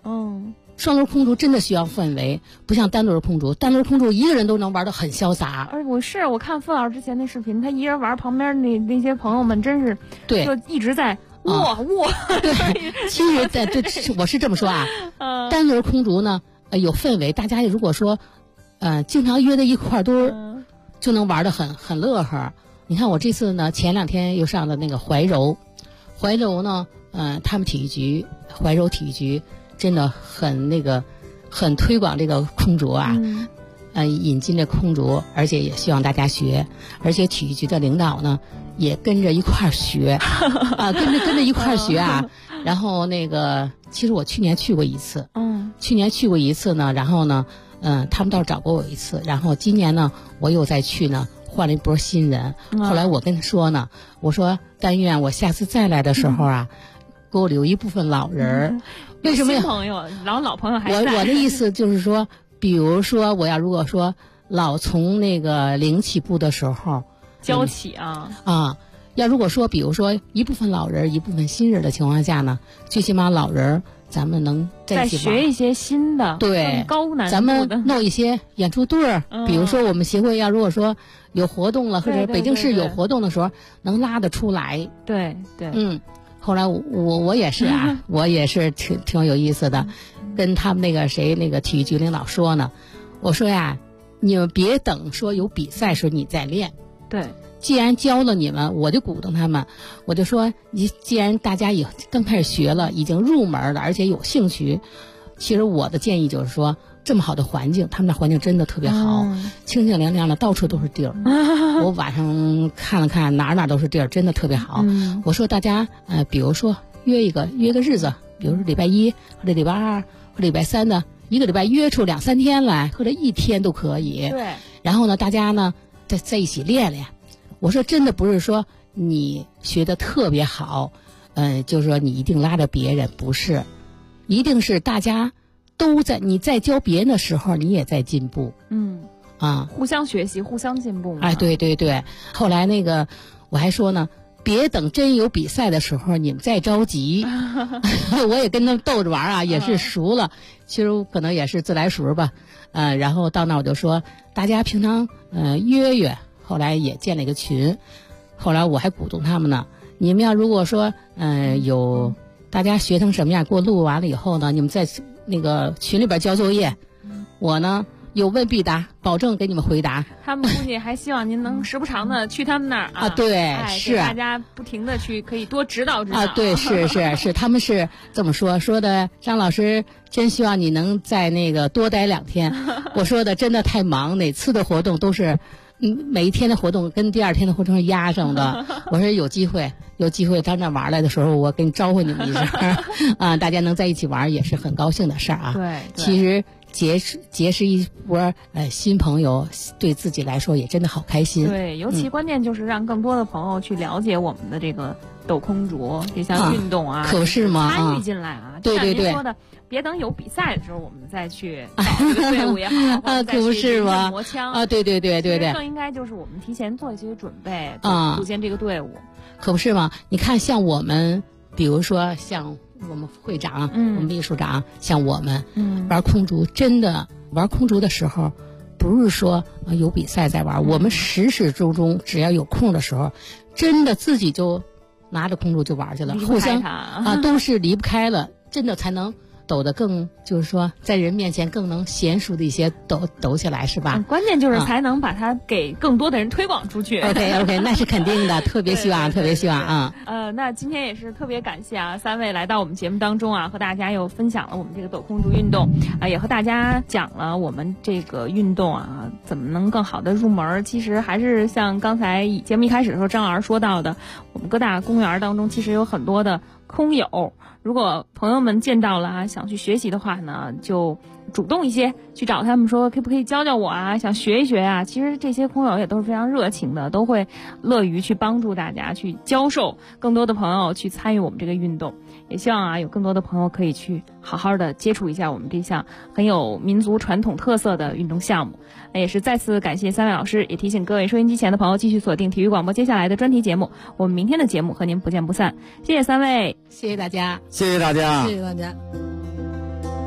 Speaker 9: 双轮空竹真的需要氛围，不像单轮空竹。单轮空竹一个人都能玩得很潇洒。
Speaker 8: 我看付老师之前那视频，他一人玩，旁边那些朋友们真是
Speaker 9: 对，
Speaker 8: 就一直在握。
Speaker 9: 对，其实我是这么说啊，单轮空竹呢有氛围，大家如果说经常约在一块儿就能玩得很乐呵。你看我这次呢，前2天又上了那个怀柔呢，他们体育局怀柔体育局真的很推广这个空竹啊，引进这空竹，而且也希望大家学，而且体育局的领导呢也跟着一块儿学跟着一块儿学啊。然后其实我去年去过一次，呢，然后呢，他们倒是找过我一次，然后今年呢我又再去呢，换了一波新人。后来我跟他说呢，我说但愿我下次再来的时候啊，给我留一部分老人。为什么呀？
Speaker 8: 新朋友，老朋友还在。
Speaker 9: 我的意思就是说，比如说我要如果说老从那个零起步的时候
Speaker 8: 教起
Speaker 9: 要如果说比如说一部分老人一部分新人的情况下呢，最起码老人咱们能在一起
Speaker 8: 学一些新的，
Speaker 9: 对，
Speaker 8: 高难度的，
Speaker 9: 咱们弄一些演出队儿，比如说我们协会要如果说有活动了，或者北京市有活动的时候能拉得出来。
Speaker 8: 对，
Speaker 9: 后来我也是啊，我也是挺有意思的，跟他们那个体育局领导说呢，我说呀，你们别等说有比赛时候你再练。
Speaker 8: 对，
Speaker 9: 既然教了你们，我就鼓动他们，我就说既然大家也刚开始学了，已经入门了，而且有兴趣，其实我的建议就是说，这么好的环境，他们的环境真的特别好，清清凉凉的，到处都是地儿。我晚上看了看，哪都是地儿，真的特别好。我说大家比如说约个日子，比如说礼拜1或者礼拜2或者礼拜3的一个礼拜约出2-3天来，或者1天都可以。
Speaker 8: 对。
Speaker 9: 然后呢，大家呢在一起练练。我说真的不是说你学得特别好，就是说你一定拉着别人，不是，一定是大家都在，你在教别人的时候，你也在进步。
Speaker 8: 互相学习，互相进步嘛。
Speaker 9: 哎，对。后来我还说呢，别等真有比赛的时候你们再着急。我也跟他们逗着玩啊，也是熟了。其实可能也是自来熟吧。然后到那我就说，大家平常约。后来也建了一个群，后来我还鼓动他们呢，你们要如果说有大家学成什么样，给我录完了以后呢，你们在那个群里边交作业，我呢有问必答，保证给你们回答。
Speaker 8: 他们估计还希望您能时不常的去他们那儿
Speaker 9: 啊，对，是
Speaker 8: 大家不停的去，可以多指导指导
Speaker 9: 啊，对，是，他们是这么说的。张老师真希望你能在多待2天。我说的真的太忙，哪次的活动都是。每一天的活动跟第2天的活动是压上的。我说有机会到那玩来的时候，我给你招呼你们一声啊，大家能在一起玩也是很高兴的事儿啊。
Speaker 8: 对，
Speaker 9: 其实结识一波新朋友，对自己来说也真的好开心。
Speaker 8: 对，尤其关键就是让更多的朋友去了解我们的这个抖空竹这项运动啊，
Speaker 9: 可是吗？
Speaker 8: 参与进来啊。
Speaker 9: 对。
Speaker 8: 您说的，别等有比赛的时候我们再去找这个队伍也好，或者再去磨枪
Speaker 9: 啊。对。
Speaker 8: 更应该就是我们提前做一些准备啊，组建这个队伍。
Speaker 9: 可不是吗？你看，像我们，比如说像我们会长，我们秘书长，像我们，玩空竹，真的玩空竹的时候，不是说有比赛在玩，我们始终只要有空的时候，真的自己就拿着空竹就玩去了，互相都是离不开了，真的才能抖得更，就是说在人面前更能娴熟的一些抖起来，是吧？
Speaker 8: 关键就是才能把它给更多的人推广出去。
Speaker 9: OK， 那是肯定的，特别希望啊。
Speaker 8: 那今天也是特别感谢3位来到我们节目当中啊，和大家又分享了我们这个抖空竹运动啊，也和大家讲了我们这个运动啊怎么能更好的入门。其实还是像刚才节目一开始的时候张老师说到的，我们各大公园当中其实有很多的空友。如果朋友们见到了想去学习的话呢，就主动一些去找他们说可不可以教我啊，想学一学啊。其实这些空友也都是非常热情的，都会乐于去帮助大家去教授更多的朋友去参与我们这个运动。也希望有更多的朋友可以去好好的接触一下我们这项很有民族传统特色的运动项目。也是再次感谢3位老师，也提醒各位收音机前的朋友继续锁定体育广播接下来的专题节目，我们明天的节目和您不见不散。谢谢3位，
Speaker 9: 谢谢大家，
Speaker 5: 谢谢大家，
Speaker 6: 谢谢大家。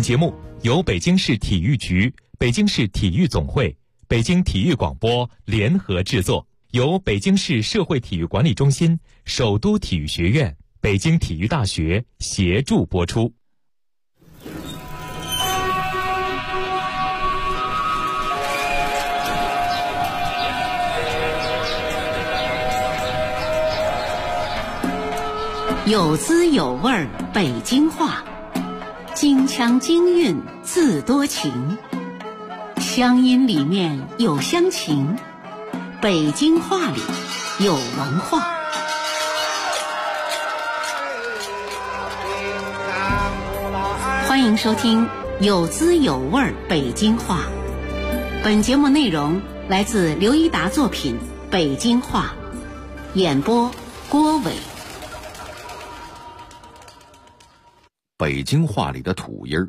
Speaker 7: 节目由北京市体育局、北京市体育总会、北京体育广播联合制作，由北京市社会体育管理中心、首都体育学院、北京体育大学协助播出。
Speaker 12: 有滋有味北京话，京腔京韵自多情，乡音里面有乡情，北京话里有文化。欢迎收听有滋有味北京话。本节目内容来自刘一达作品《北京话》，演播郭伟。
Speaker 13: 北京话里的土音儿。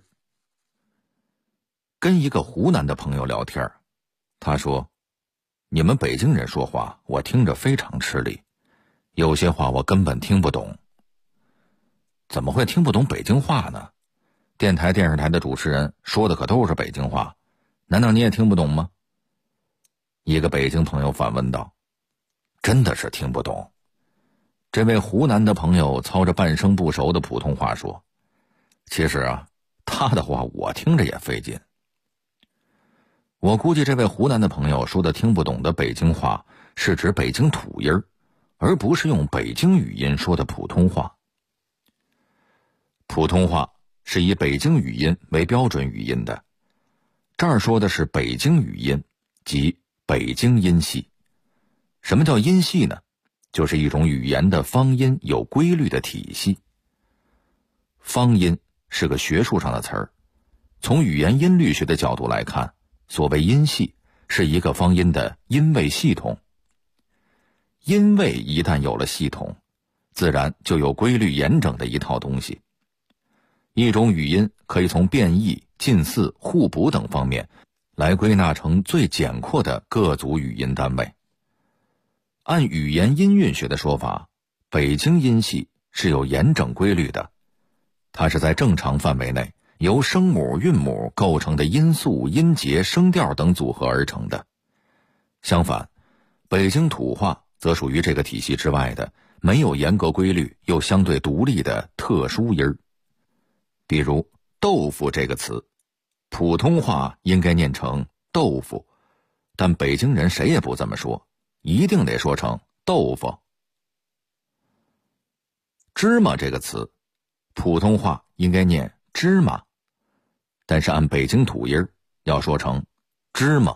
Speaker 13: 跟一个湖南的朋友聊天，他说：“你们北京人说话，我听着非常吃力，有些话我根本听不懂。”怎么会听不懂北京话呢？电台、电视台的主持人说的可都是北京话，难道你也听不懂吗？一个北京朋友反问道：“真的是听不懂。”这位湖南的朋友操着半生不熟的普通话说：“其实啊，他的话我听着也费劲。”我估计这位湖南的朋友说的听不懂的北京话是指北京土音儿，而不是用北京语音说的普通话。普通话是以北京语音为标准语音的，这儿说的是北京语音，即北京音系。什么叫音系呢？就是一种语言的方音有规律的体系。方音是个学术上的词儿，从语言音律学的角度来看，所谓音系是一个方音的音位系统。音位一旦有了系统，自然就有规律严整的一套东西。一种语音可以从变异、近似、互补等方面来归纳成最简括的各组语音单位。按语言音韵学的说法，北京音系是有严整规律的，它是在正常范围内由声母、韵母构成的音素、音节、声调等组合而成的。相反，北京土话则属于这个体系之外的没有严格规律又相对独立的特殊音儿。比如豆腐这个词，普通话应该念成豆腐，但北京人谁也不这么说，一定得说成豆腐。芝麻这个词，普通话应该念芝麻，但是按北京土音要说成芝麻。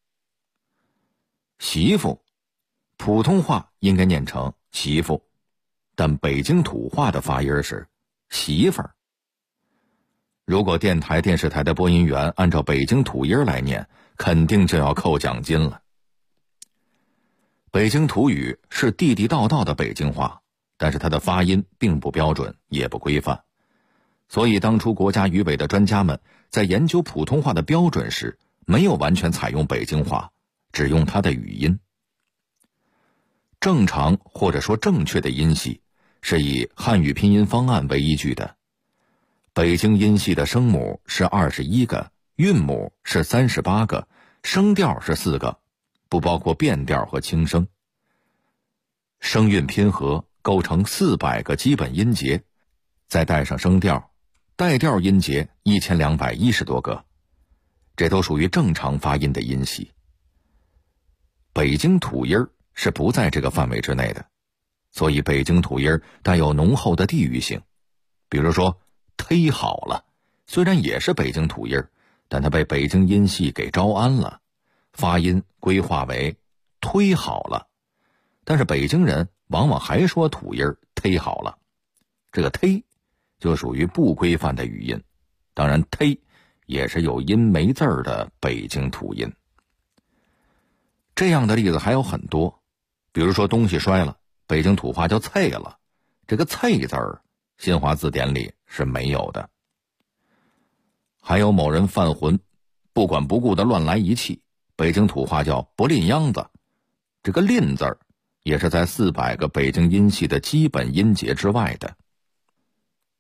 Speaker 13: 媳妇，普通话应该念成媳妇，但北京土话的发音是媳妇儿。如果电台、电视台的播音员按照北京土音来念，肯定就要扣奖金了。北京土语是地地道道的北京话，但是它的发音并不标准，也不规范。所以当初国家语委的专家们在研究普通话的标准时，没有完全采用北京话，只用它的语音。正常或者说正确的音系是以汉语拼音方案为依据的。北京音系的声母是21个，韵母是38个，声调是4个，不包括变调和轻声。声韵拼合构成400个基本音节，再带上声调，带调音节1210多个，这都属于正常发音的音系。北京土音是不在这个范围之内的，所以北京土音带有浓厚的地域性。比如说忒好了，虽然也是北京土音，但它被北京音系给招安了，发音规划为忒好了，但是北京人往往还说土音忒好了，这个忒就属于不规范的语音，当然忒也是有音没字儿的北京土音。这样的例子还有很多，比如说东西摔了，北京土话叫啐了，这个啐字儿新华字典里是没有的。还有某人犯浑，不管不顾的乱来一气，北京土话叫不吝秧子，这个吝字儿也是在400个北京音系的基本音节之外的。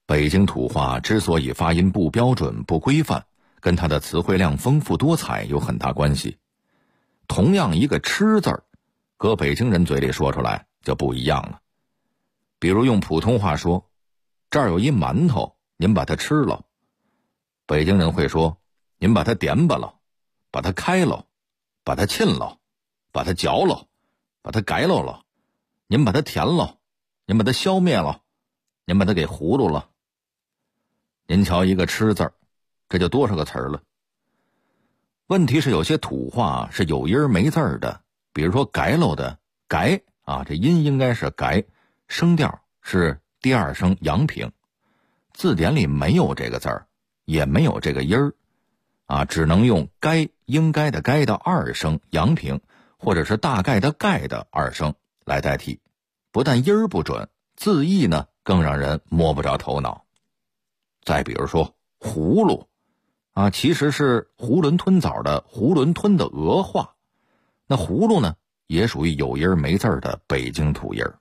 Speaker 13: 北京土话之所以发音不标准、不规范，跟它的词汇量丰富多彩有很大关系。同样一个吃字儿，搁北京人嘴里说出来就不一样了。比如用普通话说，这儿有一馒头，您把它吃了。北京人会说，您把它点吧了，把它开了，把它沁了，把它嚼了，把它改了，您把它填了，您把它消灭了，您把它给葫芦了。您瞧一个吃字儿，这就多少个词儿了。问题是有些土话是有音没字儿的，比如说改喽的改啊，这音应该是改，声调是第二声阳平，字典里没有这个字儿，也没有这个音儿啊，只能用该应该的该的二声阳平，或者是大概的概的二声来代替。不但音儿不准，字义呢更让人摸不着头脑。再比如说葫芦啊，其实是囫囵吞枣的囫囵吞的俄话，那葫芦呢也属于有音没字的北京土音儿。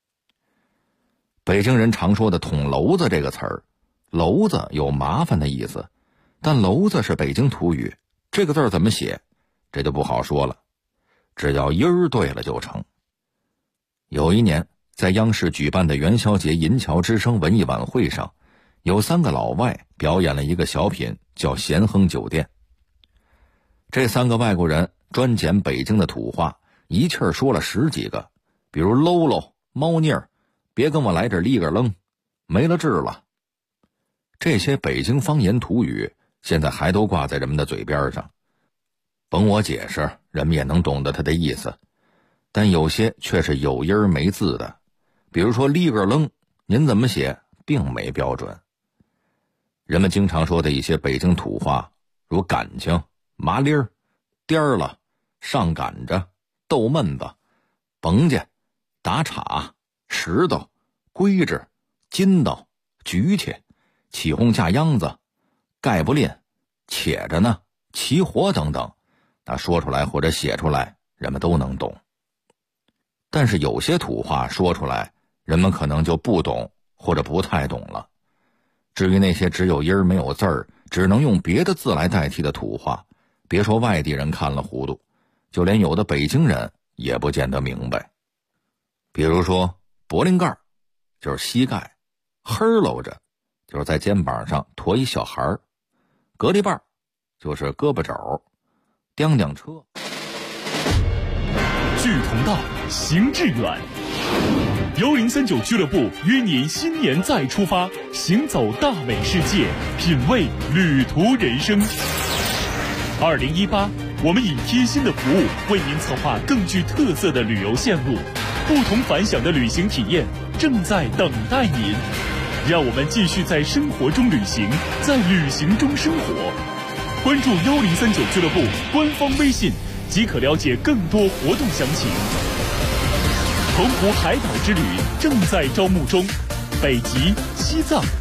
Speaker 13: 北京人常说的捅娄子这个词儿，娄子有麻烦的意思，但娄子是北京土语，这个字儿怎么写这就不好说了，只要音儿对了就成。有一年在央视举办的元宵节银桥之声文艺晚会上，有3个老外表演了一个小品叫咸亨酒店。这3个外国人专捡北京的土话，一气儿说了10几个，比如喽喽、猫腻儿，别跟我来这立个愣，没了治了。这些北京方言土语现在还都挂在人们的嘴边上，甭我解释，人们也能懂得它的意思，但有些却是有音没字的，比如说立个愣，您怎么写并没标准。人们经常说的一些北京土话，如感情、麻利儿、颠儿了、上赶着、逗闷子、甭家、打岔、石头、规制、筋道、举起、起哄架秧子、盖不吝、且着呢、起火等等，那说出来或者写出来人们都能懂。但是有些土话说出来人们可能就不懂或者不太懂了。至于那些只有音儿没有字儿，只能用别的字来代替的土话，别说外地人看了糊涂，就连有的北京人也不见得明白。比如说脖领盖就是膝盖，呵喽着就是在肩膀上驮一小孩儿，隔离瓣就是胳膊肘，叮叮车。
Speaker 14: 志同道，行致远。1039俱乐部约您新年再出发，行走大美世界，品味旅途人生。2018，我们以贴心的服务为您策划更具特色的旅游线路，不同凡响的旅行体验正在等待您。让我们继续在生活中旅行，在旅行中生活。关注1039俱乐部官方微信，即可了解更多活动详情。澎湖海岛之旅正在招募中，北极、西藏、